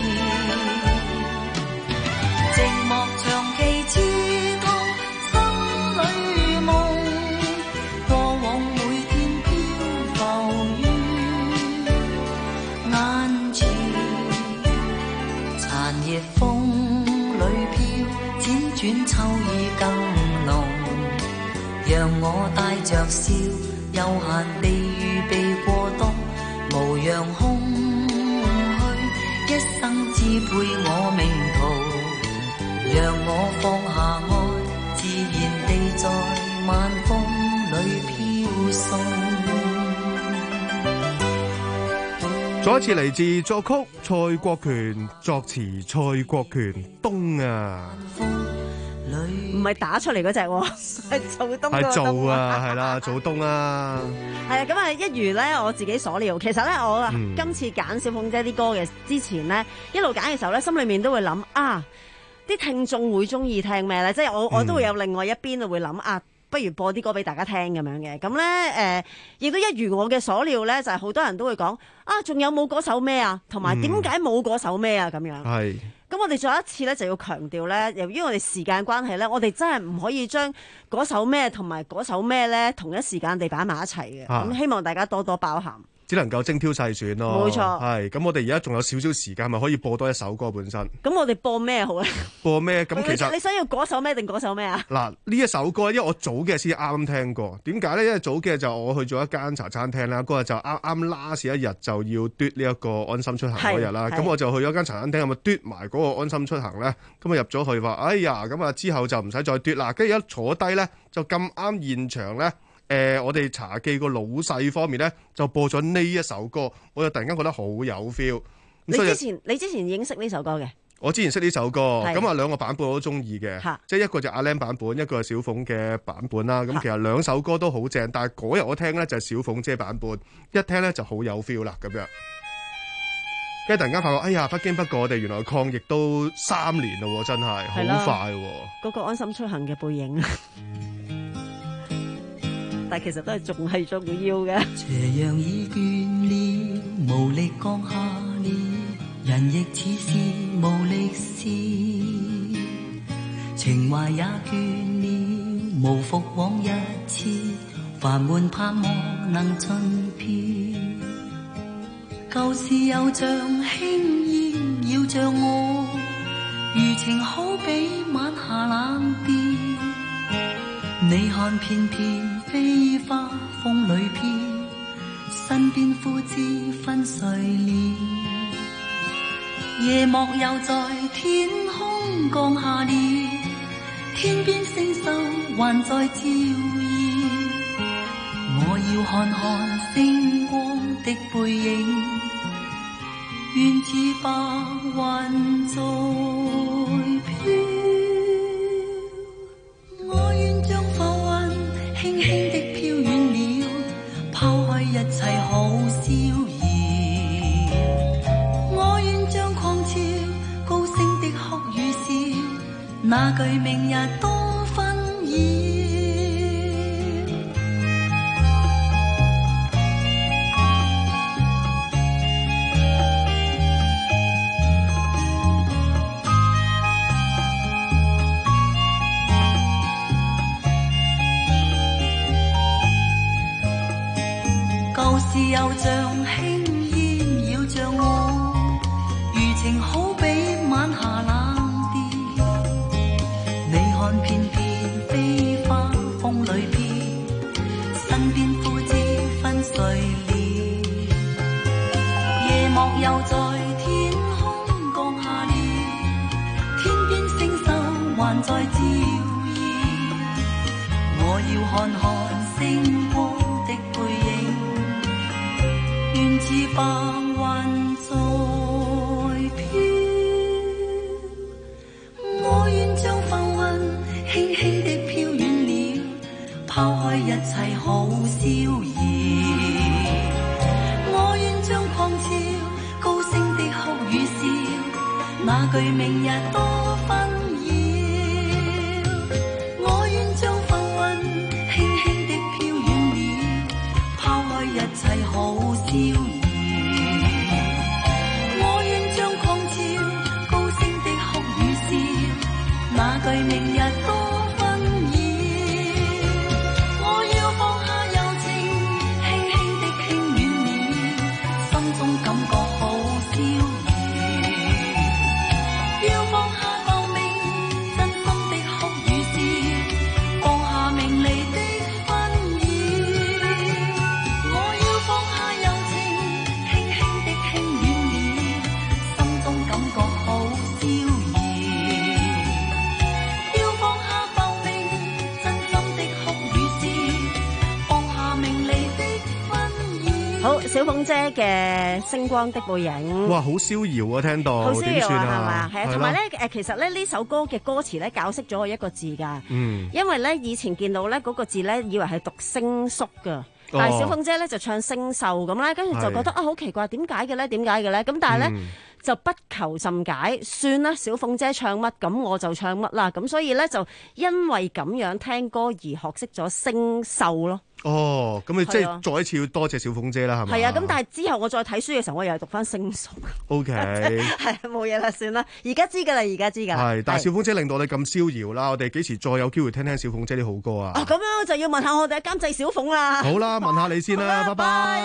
現，寂寞長期刺痛心裏夢，過往每天飄浮於眼前，殘葉風裏飄，輾轉秋意更濃，讓我帶着笑，悠閒地預備過冬，無恙空虛，一生只配我命途，讓我放下愛，自然地在晚風裏飄送。 再一次嚟自作曲蔡國權，作詞蔡國權，冬啊！ 唔係打出嚟嗰隻，係做冬嗰個冬。 係做啊，係啦，做冬啊。 係啊，咁啊，一如咧我自己所料，其實咧我啊、嗯、今次揀小鳳姐啲歌嘅之前咧，一路揀嘅時候咧，心裏面都會諗啊，啲聽眾會中意聽咩咧？即係我我都會有另外一邊會諗啊，不如播啲歌俾大家聽咁樣嘅。咁咧誒，亦都一如我嘅所料咧，就係、是、好多人都會講啊，仲有冇嗰首咩啊？同埋點解冇嗰首咩啊？咁樣。係。咁我哋再一次咧就要強調咧，由於我哋時間關係咧，我哋真係唔可以將嗰首咩同埋嗰首咩咧同一時間地擺埋一齊嘅。咁、啊、希望大家多多包涵。 只能夠精挑細選咯。 冇錯。 係。咁我哋而家仲有少少時間，咪可以播多一首歌本身。 咁我哋播咩好咧？ 播咩？咁其實你想要嗰首咩定嗰首咩啊？ 嗱，呢一首歌，因為我早幾日先啱啱聽過。點解咧？因為早幾日就我去咗一間茶餐廳啦，嗰日就啱啱 last 一日就要嘟呢一個安心出行嗰日啦。咁我就去咗間茶餐廳，咁啊嘟埋嗰個安心出行咧。咁啊入咗去話，哎呀，咁啊之後就唔使再嘟啦。跟住一坐低咧，就咁啱現場咧。誒、呃，我哋茶記個老細方面咧，就播咗呢一首歌，我就突然間覺得好有 feel。 你之前你之前已經識呢首歌嘅？ 我之前識呢首歌，咁啊兩個版本我都中意嘅，即係一個就阿 Lam 版本，一個係小鳳嘅版本啦。咁其實兩首歌都好正，但係嗰日我聽咧就係小鳳姐版本，一聽咧就好有 feel 啦咁樣。 跟住突然間發覺，哎呀，不經不覺，我哋原來抗疫都三年咯，真係好快喎。 嗰個安心出行嘅背影，但係其實都係仲係重要嘅。 斜陽已倦了，無力降下了，人亦似是無力事，情懷也倦了，無復往日似，煩悶盼望能盡飄。舊事又像輕煙繞着我，餘情好比晚霞冷掉。你看片片飛花風裏飄，身邊枯枝分碎了。夜幕又在天空降下了，天邊星宿還在照耀。我要看看星光的背影，願似白雲在飄。我願將浮雲輕輕的飄遠了，拋開一切好逍遙。我願將狂潮高聲的哭與笑，那句明日多紛擾。舊事又像輕煙繞着我，餘情好比晚霞冷掉。你看片片飛花風裏飄，身邊枯枝分碎了。夜幕又在天空降下了，天邊星宿還在照耀。我要看看星光的背影，願似白雲在飄。我願將浮雲輕輕的飄遠了，拋開一切好逍遙。我願將狂潮高聲的哭與笑，那句明日多紛擾。我願將浮雲輕輕的飄遠了，拋開一切好逍遙。我願將狂潮高聲的哭與笑，那句明日多紛擾。我要放下柔情，輕輕的輕遠了，心中感覺好逍遙。要放下浮名，真心的哭與笑，放下名利的紛擾。我要放下柔情，輕輕的輕遠了，心中感覺好逍遙。要放下浮名，真心的哭與笑，放下名利的紛擾。 好，小鳳姐嘅星光的背影。 哇，好逍遙啊！聽到好逍點算遙啊，係嘛？ 啊？ 係啊，同埋咧，誒，其實咧呢首歌嘅歌詞咧教識咗我一個字㗎。 嗯， 因為咧以前見到咧嗰個字咧，以為係讀星宿㗎。但係小鳳姐咧就唱星宿咁啦，跟住就覺得啊好奇怪，點解嘅咧？點解嘅咧？咁但係咧、嗯、就不求甚解，算啦，小鳳姐唱乜咁我就唱乜啦。咁所以咧就因為咁樣聽歌而學識咗星宿咯。 哦，咁你即係再一次要多謝小鳳姐啦，係咪？ 係啊，咁但係之後我再睇書嘅時候，我又係讀翻星宿。 O K， 係冇嘢啦，算啦，而家知㗎啦，而家知㗎啦。 係，但係小鳳姐令到你咁逍遙啦，我哋幾時再有機會聽聽小鳳姐啲好歌啊？ 啊，咁樣就要問下我哋監製小鳳啦。 好啦，問下你先啦，拜拜。